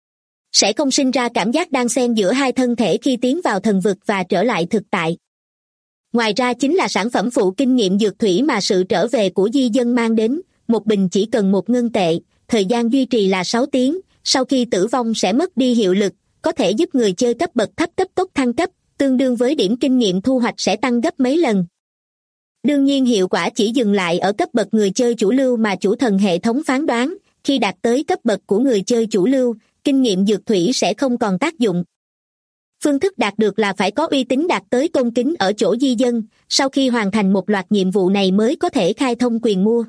Sẽ không sinh ra cảm giác đang xen giữa hai thân thể khi tiến vào thần vực và trở lại thực tại. Ngoài ra chính là sản phẩm phụ kinh nghiệm dược thủy mà sự trở về của di dân mang đến, một bình chỉ cần 1 ngân tệ, thời gian duy trì là 6 tiếng, sau khi tử vong sẽ mất đi hiệu lực, có thể giúp người chơi cấp bậc thấp cấp tốc thăng cấp, tương đương với điểm kinh nghiệm thu hoạch sẽ tăng gấp mấy lần. Đương nhiên hiệu quả chỉ dừng lại ở cấp bậc người chơi chủ lưu mà chủ thần hệ thống phán đoán, khi đạt tới cấp bậc của người chơi chủ lưu, kinh nghiệm dược thủy sẽ không còn tác dụng. Phương thức đạt được là phải có uy tín đạt tới tôn kính ở chỗ di dân, sau khi hoàn thành một loạt nhiệm vụ này mới có thể khai thông quyền mua.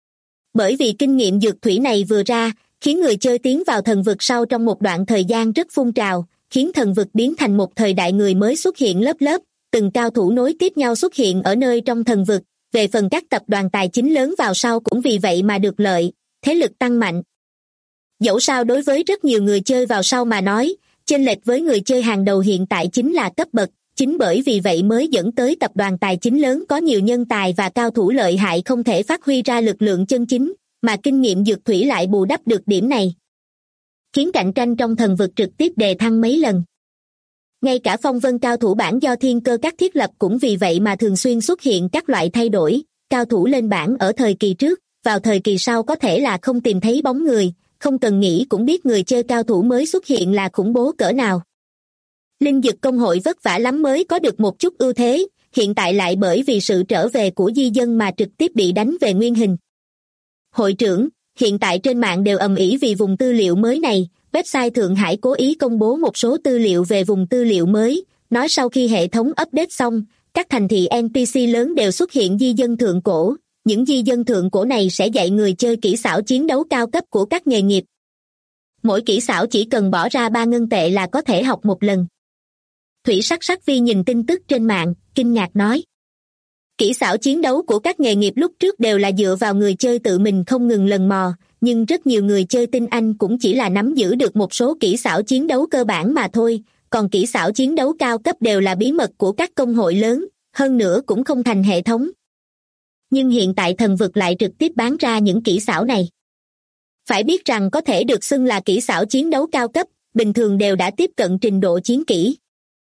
Bởi vì kinh nghiệm dược thủy này vừa ra, khiến người chơi tiến vào thần vực sau trong một đoạn thời gian rất phun trào, khiến thần vực biến thành một thời đại người mới xuất hiện lớp lớp, từng cao thủ nối tiếp nhau xuất hiện ở nơi trong thần vực. Về phần các tập đoàn tài chính lớn vào sau cũng vì vậy mà được lợi, thế lực tăng mạnh. Dẫu sao đối với rất nhiều người chơi vào sau mà nói, chênh lệch với người chơi hàng đầu hiện tại chính là cấp bậc, chính bởi vì vậy mới dẫn tới tập đoàn tài chính lớn có nhiều nhân tài và cao thủ lợi hại không thể phát huy ra lực lượng chân chính, mà kinh nghiệm dược thủy lại bù đắp được điểm này, khiến cạnh tranh trong thần vực trực tiếp đề thăng mấy lần. Ngay cả phong vân cao thủ bảng do thiên cơ các thiết lập cũng vì vậy mà thường xuyên xuất hiện các loại thay đổi, cao thủ lên bảng ở thời kỳ trước, vào thời kỳ sau có thể là không tìm thấy bóng người, không cần nghĩ cũng biết người chơi cao thủ mới xuất hiện là khủng bố cỡ nào. Linh dực công hội vất vả lắm mới có được một chút ưu thế, hiện tại lại bởi vì sự trở về của di dân mà trực tiếp bị đánh về nguyên hình. Hội trưởng, hiện tại trên mạng đều ầm ĩ vì vùng tư liệu mới này, website Thượng Hải cố ý công bố một số tư liệu về vùng tư liệu mới, nói sau khi hệ thống update xong, các thành thị NPC lớn đều xuất hiện di dân thượng cổ, những di dân thượng cổ này sẽ dạy người chơi kỹ xảo chiến đấu cao cấp của các nghề nghiệp. Mỗi kỹ xảo chỉ cần bỏ ra 3 ngân tệ là có thể học một lần. Thủy Sắc Sắc Vi nhìn tin tức trên mạng, kinh ngạc nói. Kỹ xảo chiến đấu của các nghề nghiệp lúc trước đều là dựa vào người chơi tự mình không ngừng lần mò, nhưng rất nhiều người chơi tinh anh cũng chỉ là nắm giữ được một số kỹ xảo chiến đấu cơ bản mà thôi, còn kỹ xảo chiến đấu cao cấp đều là bí mật của các công hội lớn, hơn nữa cũng không thành hệ thống. Nhưng hiện tại thần vực lại trực tiếp bán ra những kỹ xảo này. Phải biết rằng có thể được xưng là kỹ xảo chiến đấu cao cấp, bình thường đều đã tiếp cận trình độ chiến kỹ.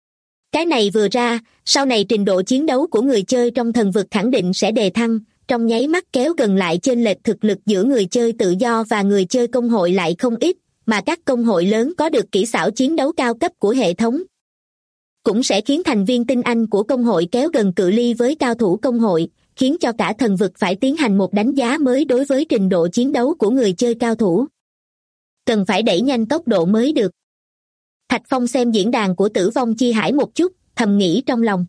Cái này vừa ra, sau này trình độ chiến đấu của người chơi trong thần vực khẳng định sẽ đề thăng, trong nháy mắt kéo gần lại chênh lệch thực lực giữa người chơi tự do và người chơi công hội lại không ít, mà các công hội lớn có được kỹ xảo chiến đấu cao cấp của hệ thống. Cũng sẽ khiến thành viên tinh anh của công hội kéo gần cự ly với cao thủ công hội, khiến cho cả thần vực phải tiến hành một đánh giá mới đối với trình độ chiến đấu của người chơi cao thủ. Cần phải đẩy nhanh tốc độ mới được. Thạch Phong xem diễn đàn của Tử Vong Chi Hải một chút, thầm nghĩ trong lòng.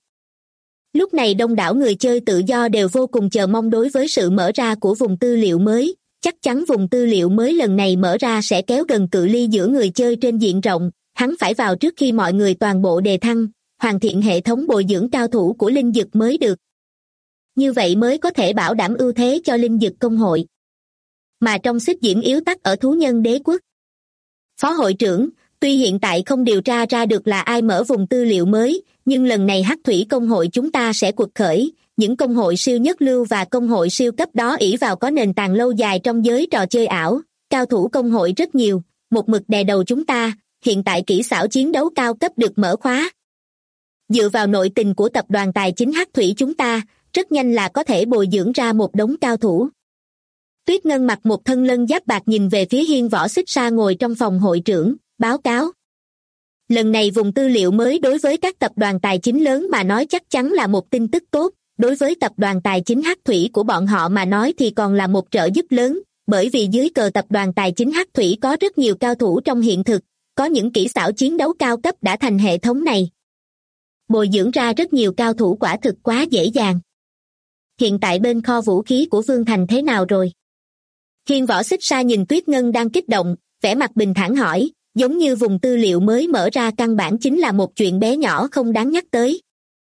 Lúc này đông đảo người chơi tự do đều vô cùng chờ mong đối với sự mở ra của vùng tư liệu mới, chắc chắn vùng tư liệu mới lần này mở ra sẽ kéo gần cự ly giữa người chơi trên diện rộng, hắn phải vào trước khi mọi người toàn bộ đề thăng, hoàn thiện hệ thống bồi dưỡng cao thủ của linh dực mới được. Như vậy mới có thể bảo đảm ưu thế cho linh dực công hội. Mà trong xích diễm yếu tắc ở thú nhân đế quốc. Phó hội trưởng, tuy hiện tại không điều tra ra được là ai mở vùng tư liệu mới, nhưng lần này hắc thủy công hội chúng ta sẽ quật khởi, những công hội siêu nhất lưu và công hội siêu cấp đó ỷ vào có nền tảng lâu dài trong giới trò chơi ảo, cao thủ công hội rất nhiều, một mực đè đầu chúng ta, hiện tại kỹ xảo chiến đấu cao cấp được mở khóa. Dựa vào nội tình của tập đoàn tài chính hắc thủy chúng ta, rất nhanh là có thể bồi dưỡng ra một đống cao thủ. Tuyết Ngân mặc một thân lân giáp bạc nhìn về phía Hiên Võ Xích Sa ngồi trong phòng hội trưởng, báo cáo. Lần này vùng tư liệu mới đối với các tập đoàn tài chính lớn mà nói chắc chắn là một tin tức tốt, đối với tập đoàn tài chính hắc thủy của bọn họ mà nói thì còn là một trợ giúp lớn, bởi vì dưới cờ tập đoàn tài chính hắc thủy có rất nhiều cao thủ trong hiện thực, có những kỹ xảo chiến đấu cao cấp đã thành hệ thống này. Bồi dưỡng ra rất nhiều cao thủ quả thực quá dễ dàng. Hiện tại bên kho vũ khí của Vương Thành thế nào rồi? Hiên Võ Xích Sa nhìn Tuyết Ngân đang kích động, vẻ mặt bình thản hỏi, giống như vùng tư liệu mới mở ra căn bản chính là một chuyện bé nhỏ không đáng nhắc tới.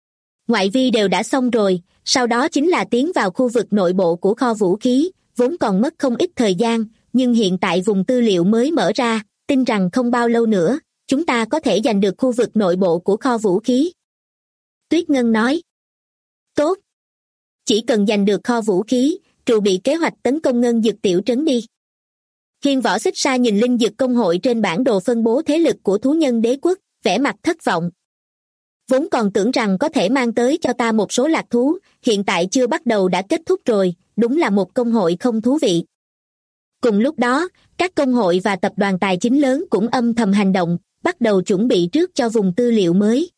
Ngoại vi đều đã xong rồi, sau đó chính là tiến vào khu vực nội bộ của kho vũ khí, vốn còn mất không ít thời gian, nhưng hiện tại vùng tư liệu mới mở ra, tin rằng không bao lâu nữa, chúng ta có thể giành được khu vực nội bộ của kho vũ khí. Tuyết Ngân nói, tốt. Chỉ cần giành được kho vũ khí, trù bị kế hoạch tấn công Ngân Dực tiểu trấn đi. Hiên Võ Xích Sa nhìn linh dực công hội trên bản đồ phân bố thế lực của thú nhân đế quốc, vẻ mặt thất vọng. Vốn còn tưởng rằng có thể mang tới cho ta một số lạc thú, hiện tại chưa bắt đầu đã kết thúc rồi, đúng là một công hội không thú vị. Cùng lúc đó, các công hội và tập đoàn tài chính lớn cũng âm thầm hành động, bắt đầu chuẩn bị trước cho vùng tư liệu mới.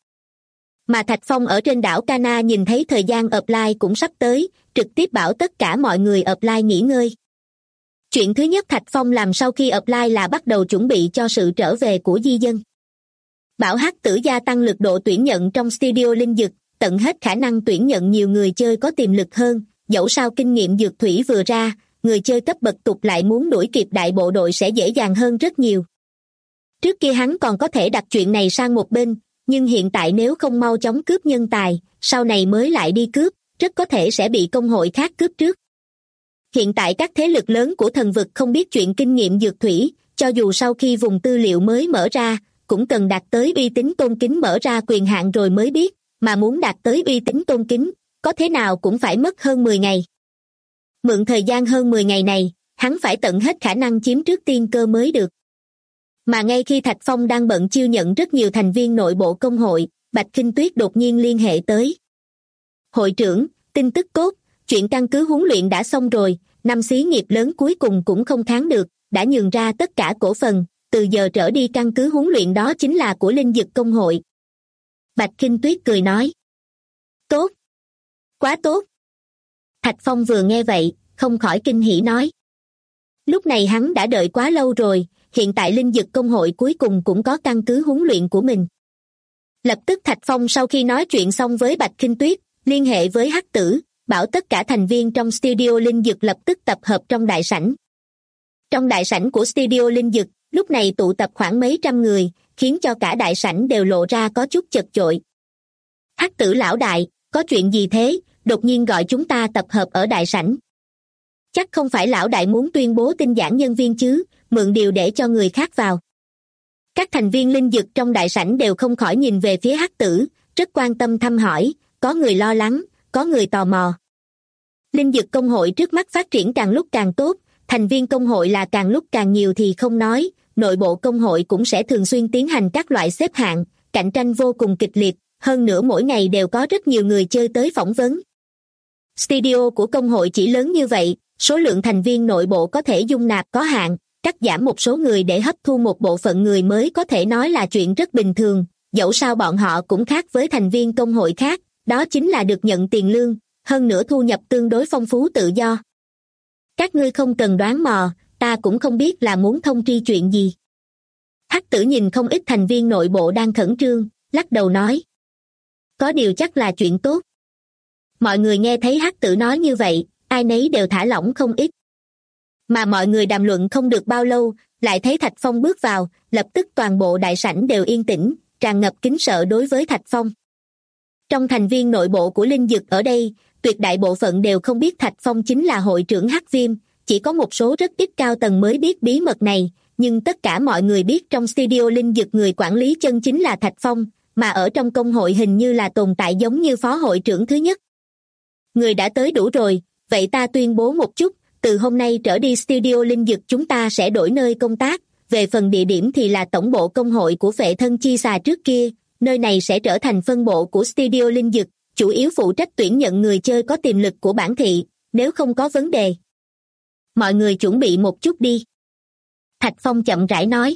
Mà Thạch Phong ở trên đảo Cana nhìn thấy thời gian apply cũng sắp tới, trực tiếp bảo tất cả mọi người apply nghỉ ngơi. Chuyện thứ nhất Thạch Phong làm sau khi apply là bắt đầu chuẩn bị cho sự trở về của di dân. Bảo Hắc Tử gia tăng lực độ tuyển nhận trong studio linh dược, tận hết khả năng tuyển nhận nhiều người chơi có tiềm lực hơn, dẫu sao kinh nghiệm dược thủy vừa ra, người chơi cấp bậc tục lại muốn đuổi kịp đại bộ đội sẽ dễ dàng hơn rất nhiều. Trước kia hắn còn có thể đặt chuyện này sang một bên, nhưng hiện tại nếu không mau chóng cướp nhân tài, sau này mới lại đi cướp, rất có thể sẽ bị công hội khác cướp trước. Hiện tại các thế lực lớn của thần vực không biết chuyện kinh nghiệm dược thủy, cho dù sau khi vùng tư liệu mới mở ra, cũng cần đạt tới uy tín tôn kính mở ra quyền hạn rồi mới biết, mà muốn đạt tới uy tín tôn kính, có thế nào cũng phải mất hơn 10 ngày. Mượn thời gian hơn 10 ngày này, hắn phải tận hết khả năng chiếm trước tiên cơ mới được. Mà ngay khi Thạch Phong đang bận chiêu nhận rất nhiều thành viên nội bộ công hội, Bạch Khinh Tuyết đột nhiên liên hệ tới. Hội trưởng, tin tức tốt, chuyện căn cứ huấn luyện đã xong rồi, năm xí nghiệp lớn cuối cùng cũng không kháng được, đã nhường ra tất cả cổ phần, từ giờ trở đi căn cứ huấn luyện đó chính là của Linh Dực công hội. Bạch Khinh Tuyết cười nói. Tốt. Quá tốt. Thạch Phong vừa nghe vậy, không khỏi kinh hỉ nói. Lúc này hắn đã đợi quá lâu rồi, hiện tại Linh Dực công hội cuối cùng cũng có căn cứ huấn luyện của mình. Lập tức Thạch Phong sau khi nói chuyện xong với Bạch Khinh Tuyết, liên hệ với Hắc Tử, bảo tất cả thành viên trong studio Linh Dực lập tức tập hợp trong đại sảnh. Trong đại sảnh của studio Linh Dực, lúc này tụ tập khoảng mấy trăm người, khiến cho cả đại sảnh đều lộ ra có chút chật chội. Hắc Tử lão đại, có chuyện gì thế, đột nhiên gọi chúng ta tập hợp ở đại sảnh? Chắc không phải lão đại muốn tuyên bố tinh giản nhân viên chứ, mượn điều để cho người khác vào. Các thành viên Linh Dực trong đại sảnh đều không khỏi nhìn về phía Hắc Tử, rất quan tâm thăm hỏi, có người lo lắng, có người tò mò. Linh Dực công hội trước mắt phát triển càng lúc càng tốt, thành viên công hội là càng lúc càng nhiều thì không nói, nội bộ công hội cũng sẽ thường xuyên tiến hành các loại xếp hạng, cạnh tranh vô cùng kịch liệt, hơn nữa mỗi ngày đều có rất nhiều người chơi tới phỏng vấn. Studio của công hội chỉ lớn như vậy, số lượng thành viên nội bộ có thể dung nạp có hạn, cắt giảm một số người để hấp thu một bộ phận người mới có thể nói là chuyện rất bình thường, dẫu sao bọn họ cũng khác với thành viên công hội khác, đó chính là được nhận tiền lương, hơn nữa thu nhập tương đối phong phú tự do. Các ngươi không cần đoán mò, ta cũng không biết là muốn thông tri chuyện gì. Hắc Tử nhìn không ít thành viên nội bộ đang khẩn trương, lắc đầu nói. Có điều chắc là chuyện tốt. Mọi người nghe thấy Hắc Tử nói như vậy, ai nấy đều thả lỏng không ít. Mà mọi người đàm luận không được bao lâu, lại thấy Thạch Phong bước vào, lập tức toàn bộ đại sảnh đều yên tĩnh, tràn ngập kính sợ đối với Thạch Phong. Trong thành viên nội bộ của Linh Dực ở đây, tuyệt đại bộ phận đều không biết Thạch Phong chính là hội trưởng Hắc Viêm, chỉ có một số rất ít cao tầng mới biết bí mật này, nhưng tất cả mọi người biết trong studio Linh Dực người quản lý chân chính là Thạch Phong, mà ở trong công hội hình như là tồn tại giống như phó hội trưởng thứ nhất. Người đã tới đủ rồi, vậy ta tuyên bố một chút, từ hôm nay trở đi studio Linh Dực chúng ta sẽ đổi nơi công tác, về phần địa điểm thì là tổng bộ công hội của Phệ Thân Chi Xà trước kia, nơi này sẽ trở thành phân bộ của studio Linh Dực, chủ yếu phụ trách tuyển nhận người chơi có tiềm lực của bản thị, nếu không có vấn đề. Mọi người chuẩn bị một chút đi. Thạch Phong chậm rãi nói.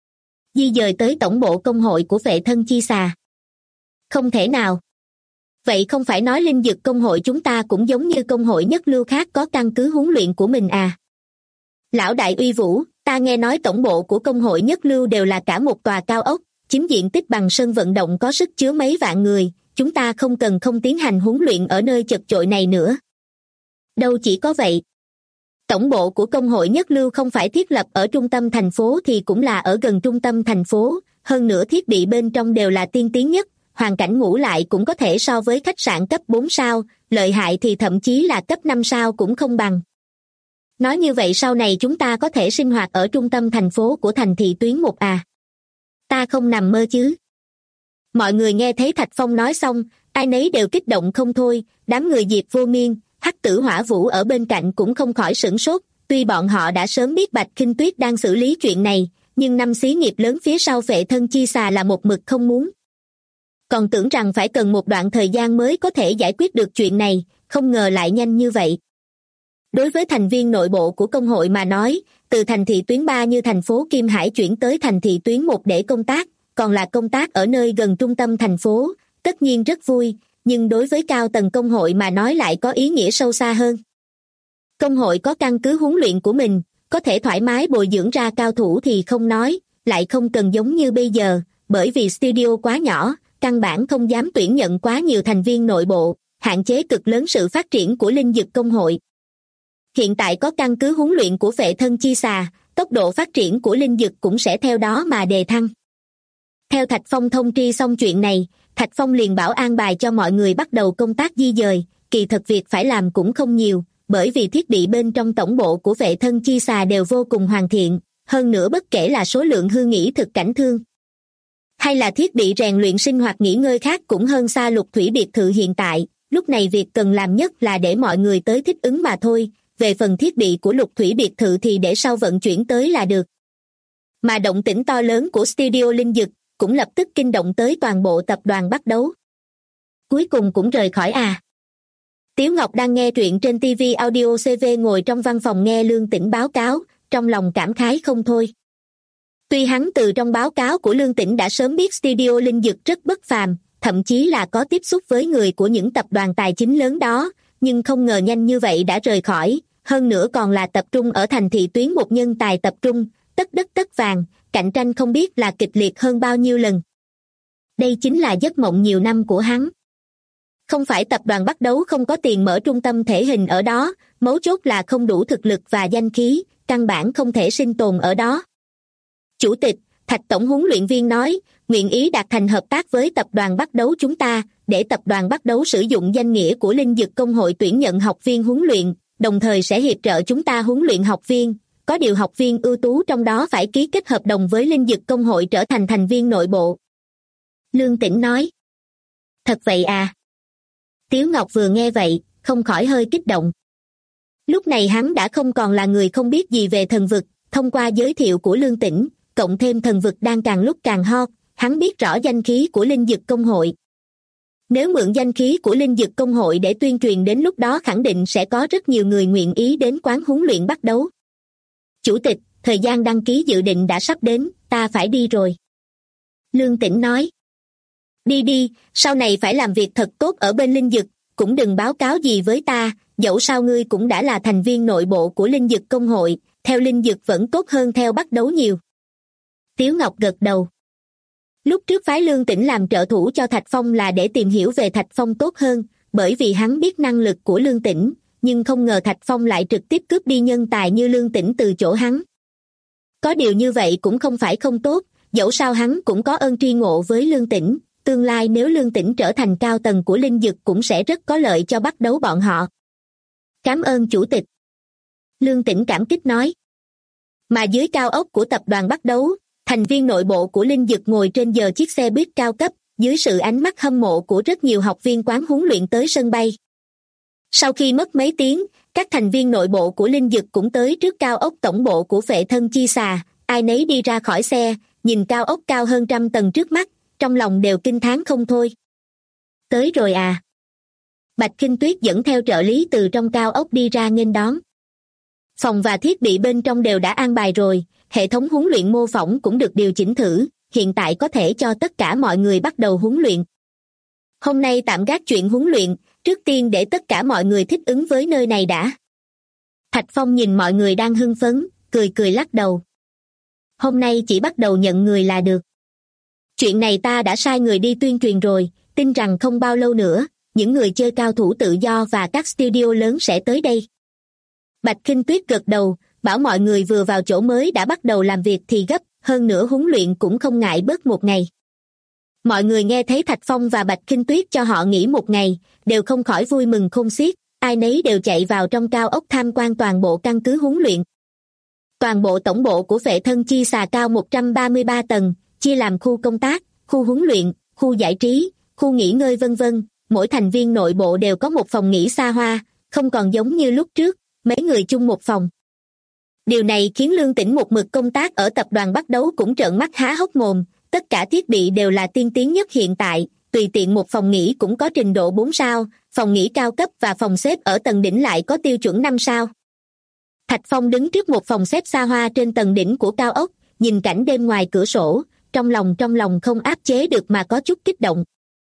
Di dời tới tổng bộ công hội của Phệ Thân Chi Xà. Không thể nào. Vậy không phải nói Linh Dực công hội chúng ta cũng giống như công hội nhất lưu khác có căn cứ huấn luyện của mình à? Lão đại uy vũ, ta nghe nói tổng bộ của công hội nhất lưu đều là cả một tòa cao ốc, chiếm diện tích bằng sân vận động có sức chứa mấy vạn người, chúng ta không cần không tiến hành huấn luyện ở nơi chật chội này nữa. Đâu chỉ có vậy. Tổng bộ của công hội nhất lưu không phải thiết lập ở trung tâm thành phố thì cũng là ở gần trung tâm thành phố, hơn nữa thiết bị bên trong đều là tiên tiến nhất, hoàn cảnh ngủ lại cũng có thể so với khách sạn cấp 4 sao, lợi hại thì thậm chí là cấp 5 sao cũng không bằng. Nói như vậy sau này chúng ta có thể sinh hoạt ở trung tâm thành phố của thành thị tuyến 1 à? Ta không nằm mơ chứ? Mọi người nghe thấy Thạch Phong nói xong, ai nấy đều kích động không thôi, đám người Diệp Vô Miên, Hắc Tử Hỏa Vũ ở bên cạnh cũng không khỏi sửng sốt, tuy bọn họ đã sớm biết Bạch Khinh Tuyết đang xử lý chuyện này, nhưng năm xí nghiệp lớn phía sau Phệ Thân Chi Xà là một mực không muốn. Còn tưởng rằng phải cần một đoạn thời gian mới có thể giải quyết được chuyện này, không ngờ lại nhanh như vậy. Đối với thành viên nội bộ của công hội mà nói, từ thành thị tuyến 3 như thành phố Kim Hải chuyển tới thành thị tuyến 1 để công tác, còn là công tác ở nơi gần trung tâm thành phố, tất nhiên rất vui, nhưng đối với cao tầng công hội mà nói lại có ý nghĩa sâu xa hơn. Công hội có căn cứ huấn luyện của mình, có thể thoải mái bồi dưỡng ra cao thủ thì không nói, lại không cần giống như bây giờ, bởi vì studio quá nhỏ, căn bản không dám tuyển nhận quá nhiều thành viên nội bộ, hạn chế cực lớn sự phát triển của linh dực công hội. Hiện tại có căn cứ huấn luyện của phệ thân chi xà, tốc độ phát triển của linh dực cũng sẽ theo đó mà đề thăng. Theo Thạch Phong thông tri xong chuyện này, Thạch Phong liền bảo an bài cho mọi người bắt đầu công tác di dời, kỳ thật việc phải làm cũng không nhiều, bởi vì thiết bị bên trong tổng bộ của phệ thân chi xà đều vô cùng hoàn thiện, hơn nữa bất kể là số lượng hư nghỉ thực cảnh thương, hay là thiết bị rèn luyện sinh hoạt nghỉ ngơi khác cũng hơn xa Lục Thủy biệt thự hiện tại, lúc này việc cần làm nhất là để mọi người tới thích ứng mà thôi, về phần thiết bị của Lục Thủy biệt thự thì để sau vận chuyển tới là được. Mà động tĩnh to lớn của studio linh dực cũng lập tức kinh động tới toàn bộ tập đoàn Bắt Đấu. Cuối cùng cũng rời khỏi à. Tiếu Ngọc đang nghe truyện trên TV Audio CV ngồi trong văn phòng nghe Lương Tĩnh báo cáo, trong lòng cảm khái không thôi. Tuy hắn từ trong báo cáo của Lương Tĩnh đã sớm biết studio linh dực rất bất phàm, thậm chí là có tiếp xúc với người của những tập đoàn tài chính lớn đó, nhưng không ngờ nhanh như vậy đã rời khỏi, hơn nữa còn là tập trung ở thành thị tuyến một nhân tài tập trung, tất đất tất vàng, cạnh tranh không biết là kịch liệt hơn bao nhiêu lần. Đây chính là giấc mộng nhiều năm của hắn. Không phải tập đoàn Bắt Đấu không có tiền mở trung tâm thể hình ở đó, mấu chốt là không đủ thực lực và danh khí, căn bản không thể sinh tồn ở đó. Chủ tịch, Thạch tổng huấn luyện viên nói, nguyện ý đạt thành hợp tác với tập đoàn Bắt Đấu chúng ta, để tập đoàn Bắt Đấu sử dụng danh nghĩa của linh dực công hội tuyển nhận học viên huấn luyện, đồng thời sẽ hiệp trợ chúng ta huấn luyện học viên, có điều học viên ưu tú trong đó phải ký kết hợp đồng với linh dực công hội trở thành thành viên nội bộ. Lương Tĩnh nói. Thật vậy à? Tiếu Ngọc vừa nghe vậy, không khỏi hơi kích động. Lúc này hắn đã không còn là người không biết gì về thần vực, thông qua giới thiệu của Lương Tĩnh, cộng thêm thần vực đang càng lúc càng hot, hắn biết rõ danh khí của linh dực công hội. Nếu mượn danh khí của linh dực công hội để tuyên truyền đến lúc đó khẳng định sẽ có rất nhiều người nguyện ý đến quán huấn luyện Bắt Đấu. Chủ tịch, thời gian đăng ký dự định đã sắp đến, ta phải đi rồi. Lương Tĩnh nói. Đi đi, sau này phải làm việc thật tốt ở bên linh dực, cũng đừng báo cáo gì với ta, dẫu sao ngươi cũng đã là thành viên nội bộ của linh dực công hội, theo linh dực vẫn tốt hơn theo Bắt Đấu nhiều. Tiếu Ngọc gật đầu. Lúc trước phái Lương Tĩnh làm trợ thủ cho Thạch Phong là để tìm hiểu về Thạch Phong tốt hơn, bởi vì hắn biết năng lực của Lương Tĩnh, nhưng không ngờ Thạch Phong lại trực tiếp cướp đi nhân tài như Lương Tĩnh từ chỗ hắn. Có điều như vậy cũng không phải không tốt, dẫu sao hắn cũng có ơn tri ngộ với Lương Tĩnh, tương lai nếu Lương Tĩnh trở thành cao tầng của linh dực cũng sẽ rất có lợi cho Bắt Đấu bọn họ. Cảm ơn chủ tịch. Lương Tĩnh cảm kích nói. Mà dưới cao ốc của tập đoàn Bắt Đấu, thành viên nội bộ của linh dực ngồi trên giờ chiếc xe buýt cao cấp, dưới sự ánh mắt hâm mộ của rất nhiều học viên quán huấn luyện tới sân bay. Sau khi mất mấy tiếng, các thành viên nội bộ của linh dực cũng tới trước cao ốc tổng bộ của phệ thân chi xà, ai nấy đi ra khỏi xe, nhìn cao ốc cao hơn 100 tầng trước mắt, trong lòng đều kinh thán không thôi. Tới rồi à? Bạch Kinh Tuyết dẫn theo trợ lý từ trong cao ốc đi ra nghênh đón. Phòng và thiết bị bên trong đều đã an bài rồi, hệ thống huấn luyện mô phỏng cũng được điều chỉnh thử, hiện tại có thể cho tất cả mọi người bắt đầu huấn luyện. Hôm nay tạm gác chuyện huấn luyện, trước tiên để tất cả mọi người thích ứng với nơi này đã. Thạch Phong nhìn mọi người đang hưng phấn, cười cười lắc đầu. Hôm nay chỉ bắt đầu nhận người là được. Chuyện này ta đã sai người đi tuyên truyền rồi, tin rằng không bao lâu nữa, những người chơi cao thủ tự do và các studio lớn sẽ tới đây. Bạch Kinh Tuyết gật đầu, bảo mọi người vừa vào chỗ mới đã bắt đầu làm việc thì gấp, hơn nữa huấn luyện cũng không ngại bớt một ngày. Mọi người nghe thấy Thạch Phong và Bạch Kinh Tuyết cho họ nghỉ một ngày, đều không khỏi vui mừng khôn xiết, ai nấy đều chạy vào trong cao ốc tham quan toàn bộ căn cứ huấn luyện. Toàn bộ tổng bộ của phệ thân chi xà cao 133 tầng, chia làm khu công tác, khu huấn luyện, khu giải trí, khu nghỉ ngơi vân vân, mỗi thành viên nội bộ đều có một phòng nghỉ xa hoa, không còn giống như lúc trước, mấy người chung một phòng. Điều này khiến Lương Tĩnh một mực công tác ở tập đoàn Bắt Đấu cũng trợn mắt há hốc mồm, tất cả thiết bị đều là tiên tiến nhất hiện tại, tùy tiện một phòng nghỉ cũng có trình độ 4 sao, phòng nghỉ cao cấp và phòng xếp ở tầng đỉnh lại có tiêu chuẩn 5 sao. Thạch Phong đứng trước một phòng xếp xa hoa trên tầng đỉnh của cao ốc, nhìn cảnh đêm ngoài cửa sổ, trong lòng không áp chế được mà có chút kích động.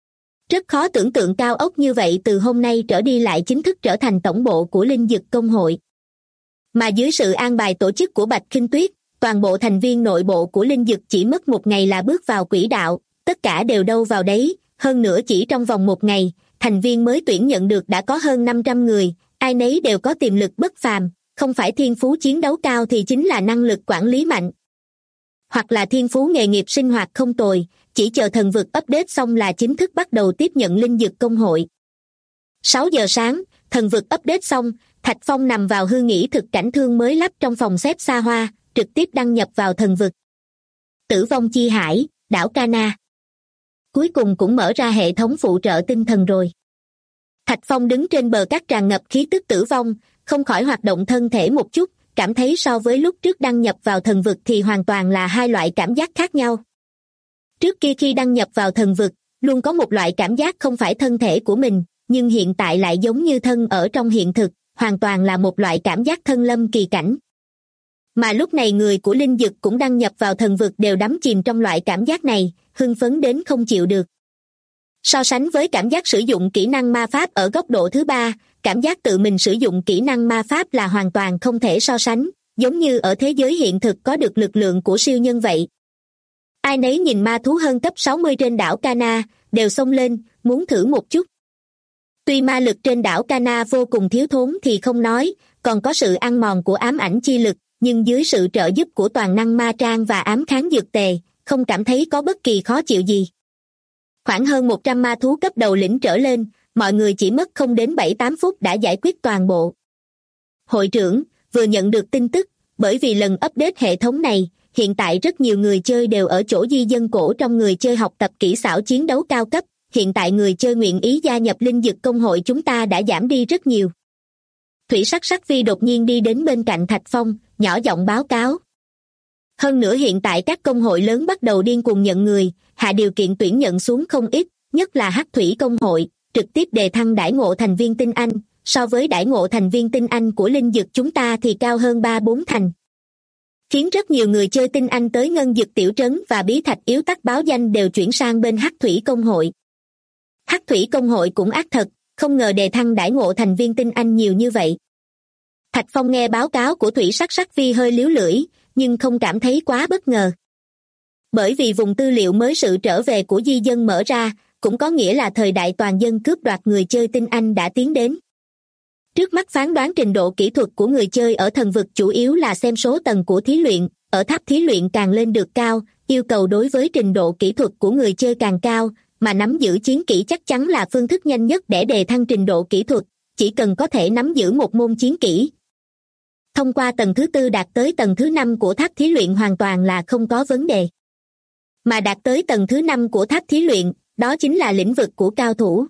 Rất khó tưởng tượng cao ốc như vậy từ hôm nay trở đi lại chính thức trở thành tổng bộ của linh dực công hội. Mà dưới sự an bài tổ chức của Bạch Kinh Tuyết, toàn bộ thành viên nội bộ của Linh Dực chỉ mất một ngày là bước vào quỹ đạo, tất cả đều đâu vào đấy, hơn nữa chỉ trong vòng một ngày, thành viên mới tuyển nhận được đã có hơn 500 người, ai nấy đều có tiềm lực bất phàm, không phải thiên phú chiến đấu cao thì chính là năng lực quản lý mạnh. Hoặc là thiên phú nghề nghiệp sinh hoạt không tồi, chỉ chờ thần vực update xong là chính thức bắt đầu tiếp nhận Linh Dực công hội. 6 giờ sáng, thần vực update xong, Thạch Phong nằm vào hư nghỉ thực cảnh thương mới lắp trong phòng xếp xa hoa, trực tiếp đăng nhập vào thần vực. Tử vong chi hải, đảo Cana. Cuối cùng cũng mở ra hệ thống phụ trợ tinh thần rồi. Thạch Phong đứng trên bờ cát tràn ngập khí tức tử vong, không khỏi hoạt động thân thể một chút, cảm thấy so với lúc trước đăng nhập vào thần vực thì hoàn toàn là hai loại cảm giác khác nhau. Trước kia khi đăng nhập vào thần vực, luôn có một loại cảm giác không phải thân thể của mình, nhưng hiện tại lại giống như thân ở trong hiện thực, hoàn toàn là một loại cảm giác thân lâm kỳ cảnh. Mà lúc này người của Linh Dực cũng đăng nhập vào thần vực đều đắm chìm trong loại cảm giác này, hưng phấn đến không chịu được. So sánh với cảm giác sử dụng kỹ năng ma pháp ở góc độ thứ ba, cảm giác tự mình sử dụng kỹ năng ma pháp là hoàn toàn không thể so sánh, giống như ở thế giới hiện thực có được lực lượng của siêu nhân vậy. Ai nấy nhìn ma thú hơn cấp 60 trên đảo Cana, đều xông lên, muốn thử một chút. Tuy ma lực trên đảo Cana vô cùng thiếu thốn thì không nói, còn có sự ăn mòn của ám ảnh chi lực, nhưng dưới sự trợ giúp của toàn năng ma trang và ám kháng dược tề, không cảm thấy có bất kỳ khó chịu gì. Khoảng hơn 100 ma thú cấp đầu lĩnh trở lên, mọi người chỉ mất không đến 7-8 phút đã giải quyết toàn bộ. Hội trưởng, vừa nhận được tin tức, bởi vì lần update hệ thống này, hiện tại rất nhiều người chơi đều ở chỗ di dân cổ trong người chơi học tập kỹ xảo chiến đấu cao cấp, hiện tại người chơi nguyện ý gia nhập Linh Dực công hội chúng ta đã giảm đi rất nhiều. Thủy Sắc Sắc Vi đột nhiên đi đến bên cạnh Thạch Phong, nhỏ giọng báo cáo. Hơn nữa hiện tại các công hội lớn bắt đầu điên cuồng nhận người, hạ điều kiện tuyển nhận xuống không ít, nhất là Hắc Thủy công hội, trực tiếp đề thăng đãi ngộ thành viên tinh anh, so với đãi ngộ thành viên tinh anh của Linh Dực chúng ta thì cao hơn 3-4 thành. Khiến rất nhiều người chơi tinh anh tới Ngân Dực tiểu trấn và bí thạch yếu tắc báo danh đều chuyển sang bên Hắc Thủy công hội. Hắc Thủy công hội cũng ác thật, không ngờ đề thăng đãi ngộ thành viên tinh anh nhiều như vậy. Thạch Phong nghe báo cáo của Thủy Sắc Sắc Vi hơi líu lưỡi, nhưng không cảm thấy quá bất ngờ. Bởi vì vùng tư liệu mới sự trở về của di dân mở ra, cũng có nghĩa là thời đại toàn dân cướp đoạt người chơi tinh anh đã tiến đến. Trước mắt phán đoán trình độ kỹ thuật của người chơi ở thần vực chủ yếu là xem số tầng của thí luyện, ở tháp thí luyện càng lên được cao, yêu cầu đối với trình độ kỹ thuật của người chơi càng cao, mà nắm giữ chiến kỹ chắc chắn là phương thức nhanh nhất để đề thăng trình độ kỹ thuật, chỉ cần có thể nắm giữ một môn chiến kỹ. Thông qua tầng thứ 4 đạt tới tầng thứ 5 của tháp thí luyện hoàn toàn là không có vấn đề. Mà đạt tới tầng thứ 5 của tháp thí luyện, đó chính là lĩnh vực của cao thủ.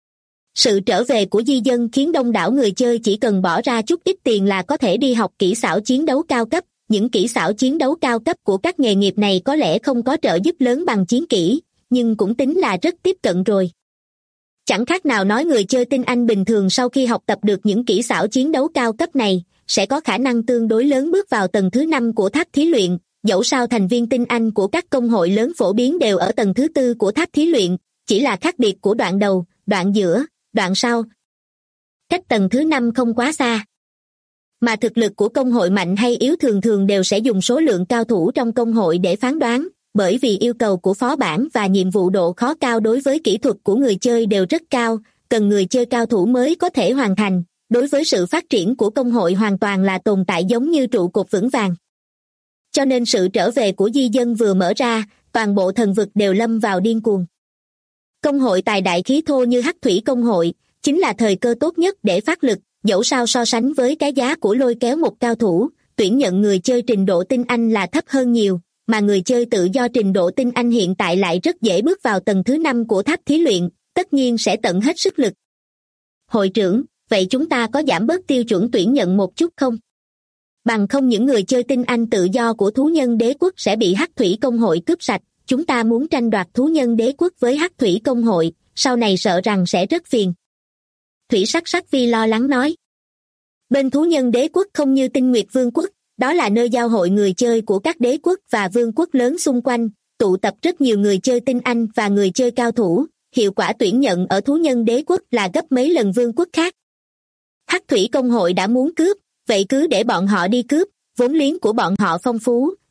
Sự trở về của di dân khiến đông đảo người chơi chỉ cần bỏ ra chút ít tiền là có thể đi học kỹ xảo chiến đấu cao cấp. Những kỹ xảo chiến đấu cao cấp của các nghề nghiệp này có lẽ không có trợ giúp lớn bằng chiến kỹ, nhưng cũng tính là rất tiếp cận rồi. Chẳng khác nào nói người chơi tinh anh bình thường sau khi học tập được những kỹ xảo chiến đấu cao cấp này, sẽ có khả năng tương đối lớn bước vào tầng thứ 5 của tháp thí luyện, dẫu sao thành viên tinh anh của các công hội lớn phổ biến đều ở tầng thứ 4 của tháp thí luyện, chỉ là khác biệt của đoạn đầu, đoạn giữa, đoạn sau. Cách tầng thứ 5 không quá xa. Mà thực lực của công hội mạnh hay yếu thường thường đều sẽ dùng số lượng cao thủ trong công hội để phán đoán, bởi vì yêu cầu của phó bản và nhiệm vụ độ khó cao đối với kỹ thuật của người chơi đều rất cao, cần người chơi cao thủ mới có thể hoàn thành. Đối với sự phát triển của công hội hoàn toàn là tồn tại giống như trụ cột vững vàng. Cho nên sự trở về của di dân vừa mở ra, toàn bộ thần vực đều lâm vào điên cuồng. Công hội tài đại khí thô như Hắc Thủy công hội, chính là thời cơ tốt nhất để phát lực, dẫu sao so sánh với cái giá của lôi kéo một cao thủ, tuyển nhận người chơi trình độ tinh anh là thấp hơn nhiều, mà người chơi tự do trình độ tinh anh hiện tại lại rất dễ bước vào tầng thứ 5 của tháp thí luyện, tất nhiên sẽ tận hết sức lực. Hội trưởng, vậy chúng ta có giảm bớt tiêu chuẩn tuyển nhận một chút không? Bằng không những người chơi tinh anh tự do của thú nhân đế quốc sẽ bị Hắc Thủy công hội cướp sạch, chúng ta muốn tranh đoạt thú nhân đế quốc với Hắc Thủy công hội, sau này sợ rằng sẽ rất phiền. Thủy Sắc Sắc Vi lo lắng nói. Bên thú nhân đế quốc không như Tinh Nguyệt Vương quốc, đó là nơi giao hội người chơi của các đế quốc và vương quốc lớn xung quanh, tụ tập rất nhiều người chơi tinh anh và người chơi cao thủ, hiệu quả tuyển nhận ở thú nhân đế quốc là gấp mấy lần vương quốc khác. Hắc Thủy công hội đã muốn cướp, vậy cứ để bọn họ đi cướp, vốn liếng của bọn họ phong phú,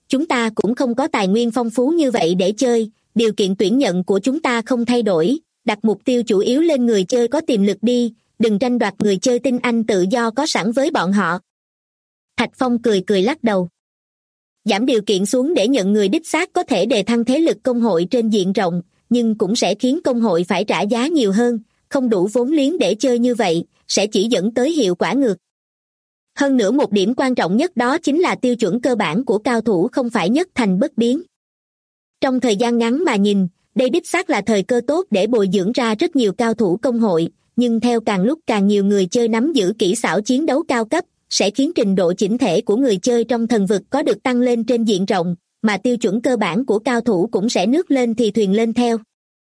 chúng ta cũng không có tài nguyên phong phú như vậy để chơi, điều kiện tuyển nhận của chúng ta không thay đổi, đặt mục tiêu chủ yếu lên người chơi có tiềm lực đi, đừng tranh đoạt người chơi tinh anh tự do có sẵn với bọn họ. Thạch Phong cười cười lắc đầu. Giảm điều kiện xuống để nhận người đích xác có thể đề thăng thế lực công hội trên diện rộng, nhưng cũng sẽ khiến công hội phải trả giá nhiều hơn, không đủ vốn liếng để chơi như vậy, sẽ chỉ dẫn tới hiệu quả ngược. Hơn nữa một điểm quan trọng nhất đó chính là tiêu chuẩn cơ bản của cao thủ không phải nhất thành bất biến. Trong thời gian ngắn mà nhìn, đây đích xác là thời cơ tốt để bồi dưỡng ra rất nhiều cao thủ công hội, nhưng theo càng lúc càng nhiều người chơi nắm giữ kỹ xảo chiến đấu cao cấp, sẽ khiến trình độ chỉnh thể của người chơi trong thần vực có được tăng lên trên diện rộng, mà tiêu chuẩn cơ bản của cao thủ cũng sẽ nước lên thì thuyền lên theo.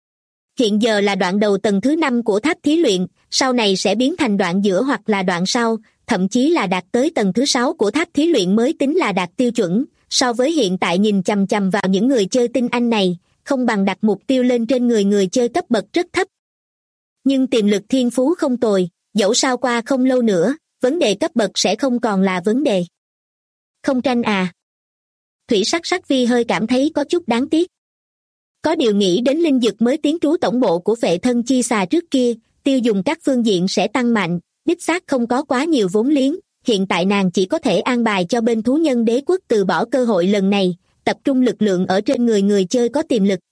Hiện giờ là đoạn đầu tầng thứ 5 của tháp thí luyện, sau này sẽ biến thành đoạn giữa hoặc là đoạn sau, thậm chí là đạt tới tầng thứ 6 của tháp thí luyện mới tính là đạt tiêu chuẩn. So với hiện tại nhìn chằm chằm vào những người chơi tinh anh này, không bằng đặt mục tiêu lên trên người chơi cấp bậc rất thấp. Nhưng tiềm lực thiên phú không tồi, dẫu sao qua không lâu nữa, vấn đề cấp bậc sẽ không còn là vấn đề. Không tranh à? Thủy Sắc Vi hơi cảm thấy có chút đáng tiếc. Có điều nghĩ đến linh dực mới tiến trú tổng bộ của Phệ Thân Chi Xà trước kia, tiêu dùng các phương diện sẽ tăng mạnh, đích xác không có quá nhiều vốn liếng, hiện tại nàng chỉ có thể an bài cho bên thú nhân đế quốc từ bỏ cơ hội lần này, tập trung lực lượng ở trên người chơi có tiềm lực.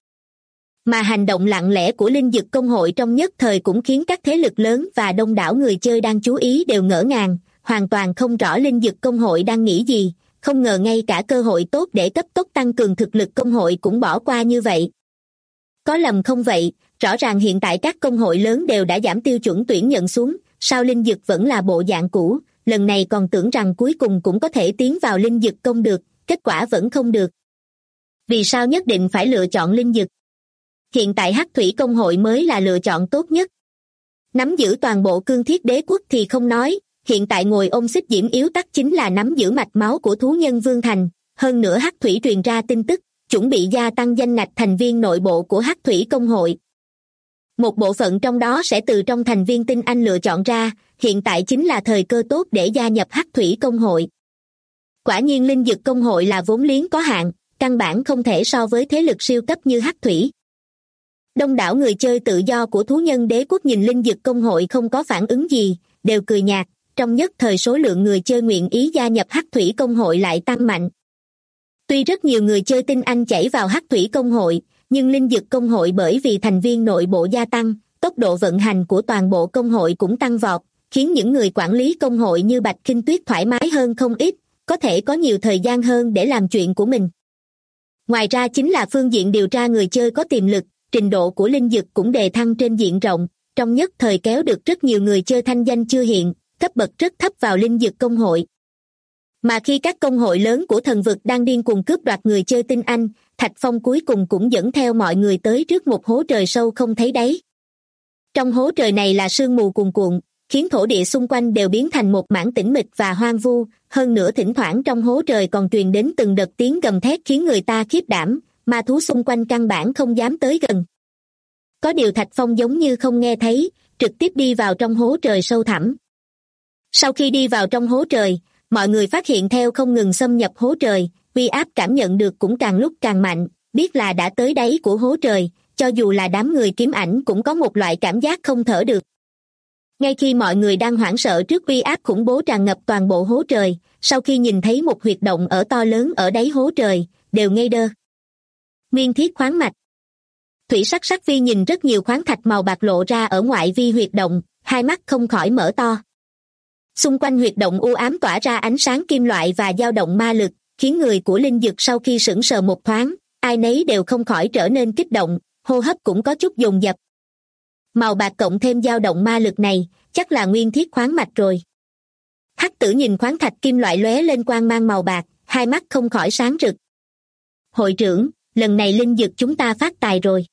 Mà hành động lặng lẽ của linh dực công hội trong nhất thời cũng khiến các thế lực lớn và đông đảo người chơi đang chú ý đều ngỡ ngàng, hoàn toàn không rõ linh dực công hội đang nghĩ gì, không ngờ ngay cả cơ hội tốt để cấp tốc tăng cường thực lực công hội cũng bỏ qua như vậy. Có lầm không vậy, rõ ràng hiện tại các công hội lớn đều đã giảm tiêu chuẩn tuyển nhận xuống, sao linh dực vẫn là bộ dạng cũ, lần này còn tưởng rằng cuối cùng cũng có thể tiến vào linh dực công được, kết quả vẫn không được. Vì sao nhất định phải lựa chọn linh dực? Hiện tại Hắc Thủy công hội mới là lựa chọn tốt nhất. Nắm giữ toàn bộ cương thiết đế quốc thì không nói, hiện tại ngồi ôm xích diễm yếu tắc chính là nắm giữ mạch máu của thú nhân Vương Thành, hơn nữa Hắc Thủy truyền ra tin tức, chuẩn bị gia tăng danh ngạch thành viên nội bộ của Hắc Thủy công hội. Một bộ phận trong đó sẽ từ trong thành viên tinh anh lựa chọn ra, hiện tại chính là thời cơ tốt để gia nhập Hắc Thủy công hội. Quả nhiên linh dực công hội là vốn liếng có hạn, căn bản không thể so với thế lực siêu cấp như Hắc Thủy. Đông đảo người chơi tự do của thú nhân đế quốc nhìn linh dực công hội không có phản ứng gì, đều cười nhạt, trong nhất thời số lượng người chơi nguyện ý gia nhập Hắc Thủy công hội lại tăng mạnh. Tuy rất nhiều người chơi tinh anh chảy vào Hắc Thủy công hội, nhưng linh dực công hội bởi vì thành viên nội bộ gia tăng, tốc độ vận hành của toàn bộ công hội cũng tăng vọt, khiến những người quản lý công hội như Bạch Kinh Tuyết thoải mái hơn không ít, có thể có nhiều thời gian hơn để làm chuyện của mình. Ngoài ra chính là phương diện điều tra người chơi có tiềm lực, trình độ của linh dực cũng đề thăng trên diện rộng, trong nhất thời kéo được rất nhiều người chơi thanh danh chưa hiện, cấp bậc rất thấp vào linh dực công hội. Mà khi các công hội lớn của thần vực đang điên cuồng cướp đoạt người chơi tinh anh, Thạch Phong cuối cùng cũng dẫn theo mọi người tới trước một hố trời sâu không thấy đáy. Trong hố trời này là sương mù cuồn cuộn, khiến thổ địa xung quanh đều biến thành một mảng tĩnh mịch và hoang vu, hơn nữa thỉnh thoảng trong hố trời còn truyền đến từng đợt tiếng gầm thét khiến người ta khiếp đảm, ma thú xung quanh căn bản không dám tới gần. Có điều Thạch Phong giống như không nghe thấy, trực tiếp đi vào trong hố trời sâu thẳm. Sau khi đi vào trong hố trời, mọi người phát hiện theo không ngừng xâm nhập hố trời, uy áp cảm nhận được cũng càng lúc càng mạnh, biết là đã tới đáy của hố trời, cho dù là đám người kiếm ảnh cũng có một loại cảm giác không thở được. Ngay khi mọi người đang hoảng sợ trước uy áp khủng bố tràn ngập toàn bộ hố trời, sau khi nhìn thấy một huyệt động ở to lớn ở đáy hố trời, đều ngây đơ. Nguyên thiết khoáng mạch. Thủy Sắc Vi nhìn rất nhiều khoáng thạch màu bạc lộ ra ở ngoại vi huyệt động, hai mắt không khỏi mở to. Xung quanh huyệt động u ám tỏa ra ánh sáng kim loại và dao động ma lực, khiến người của linh dực sau khi sững sờ một thoáng, ai nấy đều không khỏi trở nên kích động, hô hấp cũng có chút dồn dập. Màu bạc cộng thêm dao động ma lực này, chắc là nguyên thiết khoáng mạch rồi. Hắc Tử nhìn khoáng thạch kim loại lóe lên quang mang màu bạc, hai mắt không khỏi sáng rực. Hội trưởng, lần này linh dực chúng ta phát tài rồi.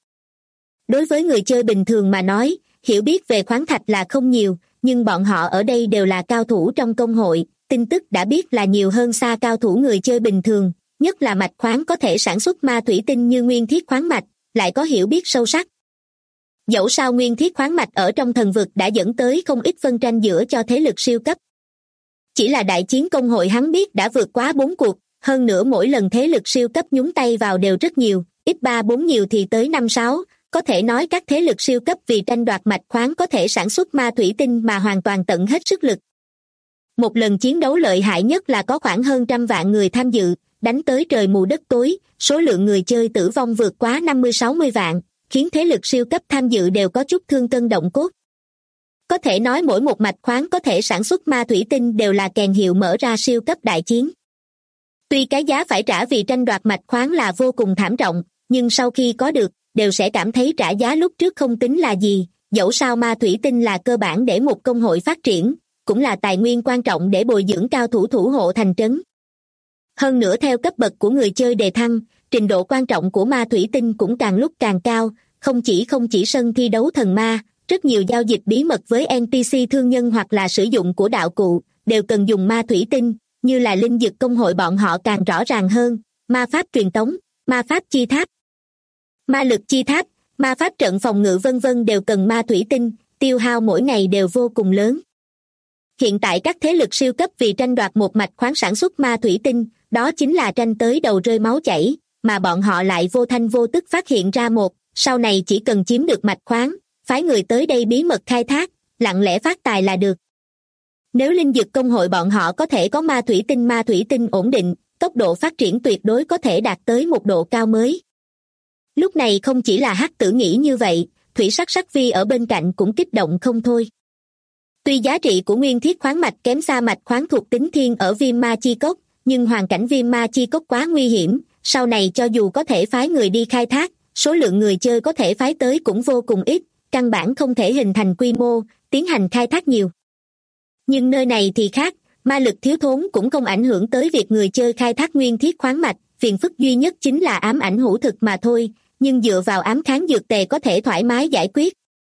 Đối với người chơi bình thường mà nói, hiểu biết về khoáng thạch là không nhiều, nhưng bọn họ ở đây đều là cao thủ trong công hội, tin tức đã biết là nhiều hơn xa cao thủ người chơi bình thường, nhất là mạch khoáng có thể sản xuất ma thủy tinh như nguyên thiết khoáng mạch, lại có hiểu biết sâu sắc. Dẫu sao nguyên thiết khoáng mạch ở trong thần vực đã dẫn tới không ít phân tranh giữa cho thế lực siêu cấp. Chỉ là đại chiến công hội hắn biết đã vượt quá 4 cuộc, Hơn nữa mỗi lần thế lực siêu cấp nhúng tay vào đều rất nhiều, ít 3-4 nhiều thì tới 5-6, có thể nói các thế lực siêu cấp vì tranh đoạt mạch khoáng có thể sản xuất ma thủy tinh mà hoàn toàn tận hết sức lực. Một lần chiến đấu lợi hại nhất là có khoảng hơn 100 vạn người tham dự, đánh tới trời mù đất tối, số lượng người chơi tử vong vượt quá 50-60 vạn, khiến thế lực siêu cấp tham dự đều có chút thương cân động cốt. Có thể nói mỗi một mạch khoáng có thể sản xuất ma thủy tinh đều là kèn hiệu mở ra siêu cấp đại chiến. Tuy cái giá phải trả vì tranh đoạt mạch khoáng là vô cùng thảm trọng, nhưng sau khi có được, đều sẽ cảm thấy trả giá lúc trước không tính là gì, dẫu sao ma thủy tinh là cơ bản để một công hội phát triển, cũng là tài nguyên quan trọng để bồi dưỡng cao thủ thủ hộ thành trấn. Hơn nữa theo cấp bậc của người chơi đề thăng, trình độ quan trọng của ma thủy tinh cũng càng lúc càng cao, không chỉ sân thi đấu thần ma, rất nhiều giao dịch bí mật với NPC thương nhân hoặc là sử dụng của đạo cụ, đều cần dùng ma thủy tinh, như là linh dực công hội bọn họ càng rõ ràng hơn, ma pháp truyền tống, ma pháp chi tháp, ma lực chi tháp, ma pháp trận phòng ngự vân vân đều cần ma thủy tinh, tiêu hao mỗi ngày đều vô cùng lớn. Hiện tại các thế lực siêu cấp vì tranh đoạt một mạch khoáng sản xuất ma thủy tinh, đó chính là tranh tới đầu rơi máu chảy, mà bọn họ lại vô thanh vô tức phát hiện ra một, sau này chỉ cần chiếm được mạch khoáng, phái người tới đây bí mật khai thác, lặng lẽ phát tài là được. Nếu linh dực công hội bọn họ có thể có ma thủy tinh ổn định, tốc độ phát triển tuyệt đối có thể đạt tới một độ cao mới. Lúc này không chỉ là Hắc Tử nghĩ như vậy, Thủy Sắc Vi ở bên cạnh cũng kích động không thôi. Tuy giá trị của nguyên thiết khoáng mạch kém xa mạch khoáng thuộc tính thiên ở Viêm Ma Chi Cốc, nhưng hoàn cảnh Viêm Ma Chi Cốc quá nguy hiểm, sau này cho dù có thể phái người đi khai thác, số lượng người chơi có thể phái tới cũng vô cùng ít, căn bản không thể hình thành quy mô, tiến hành khai thác nhiều. Nhưng nơi này thì khác, ma lực thiếu thốn cũng không ảnh hưởng tới việc người chơi khai thác nguyên thiết khoáng mạch, phiền phức duy nhất chính là ám ảnh hữu thực mà thôi, nhưng dựa vào ám kháng dược tề có thể thoải mái giải quyết.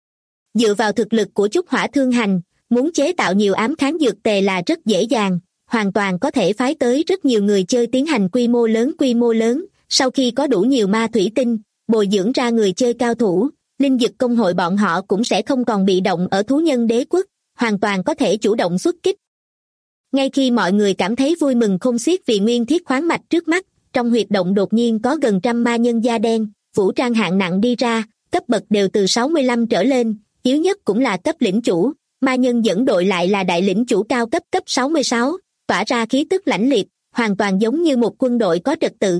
Dựa vào thực lực của Trúc Hỏa Thương Hành, muốn chế tạo nhiều ám kháng dược tề là rất dễ dàng, hoàn toàn có thể phái tới rất nhiều người chơi tiến hành quy mô lớn, sau khi có đủ nhiều ma thủy tinh, bồi dưỡng ra người chơi cao thủ, linh dực công hội bọn họ cũng sẽ không còn bị động ở thú nhân đế quốc, hoàn toàn có thể chủ động xuất kích. Ngay khi mọi người cảm thấy vui mừng khôn xiết vì nguyên thiết khoáng mạch trước mắt, trong huyệt động đột nhiên có gần 100 ma nhân da đen, vũ trang hạng nặng đi ra, cấp bậc đều từ 65 trở lên, yếu nhất cũng là cấp lĩnh chủ, ma nhân dẫn đội lại là đại lĩnh chủ cao cấp 66, tỏa ra khí tức lãnh liệt, hoàn toàn giống như một quân đội có trật tự.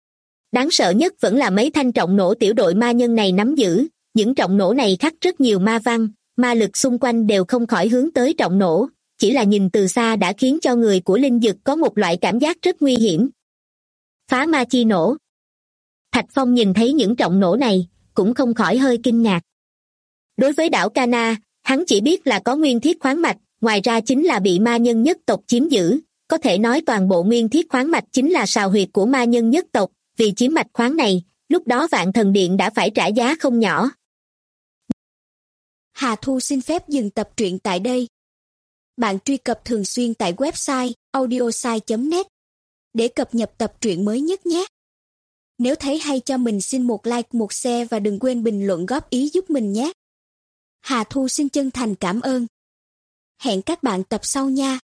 Đáng sợ nhất vẫn là mấy thanh trọng nổ tiểu đội ma nhân này nắm giữ, những trọng nổ này khắc rất nhiều ma văn, ma lực xung quanh đều không khỏi hướng tới trọng nổ, chỉ là nhìn từ xa đã khiến cho người của linh dực có một loại cảm giác rất nguy hiểm. Phá ma chi nổ. Thạch Phong nhìn thấy những trọng nổ này, cũng không khỏi hơi kinh ngạc. Đối với đảo Cana, hắn chỉ biết là có nguyên thiết khoáng mạch, ngoài ra chính là bị ma nhân nhất tộc chiếm giữ, có thể nói toàn bộ nguyên thiết khoáng mạch chính là sào huyệt của ma nhân nhất tộc, vì chiếm mạch khoáng này, lúc đó Vạn Thần Điện đã phải trả giá không nhỏ. Hà Thu xin phép dừng tập truyện tại đây. Bạn truy cập thường xuyên tại website audiosai.net để cập nhật tập truyện mới nhất nhé. Nếu thấy hay cho mình xin một like, một share và đừng quên bình luận góp ý giúp mình nhé. Hà Thu xin chân thành cảm ơn. Hẹn các bạn tập sau nha.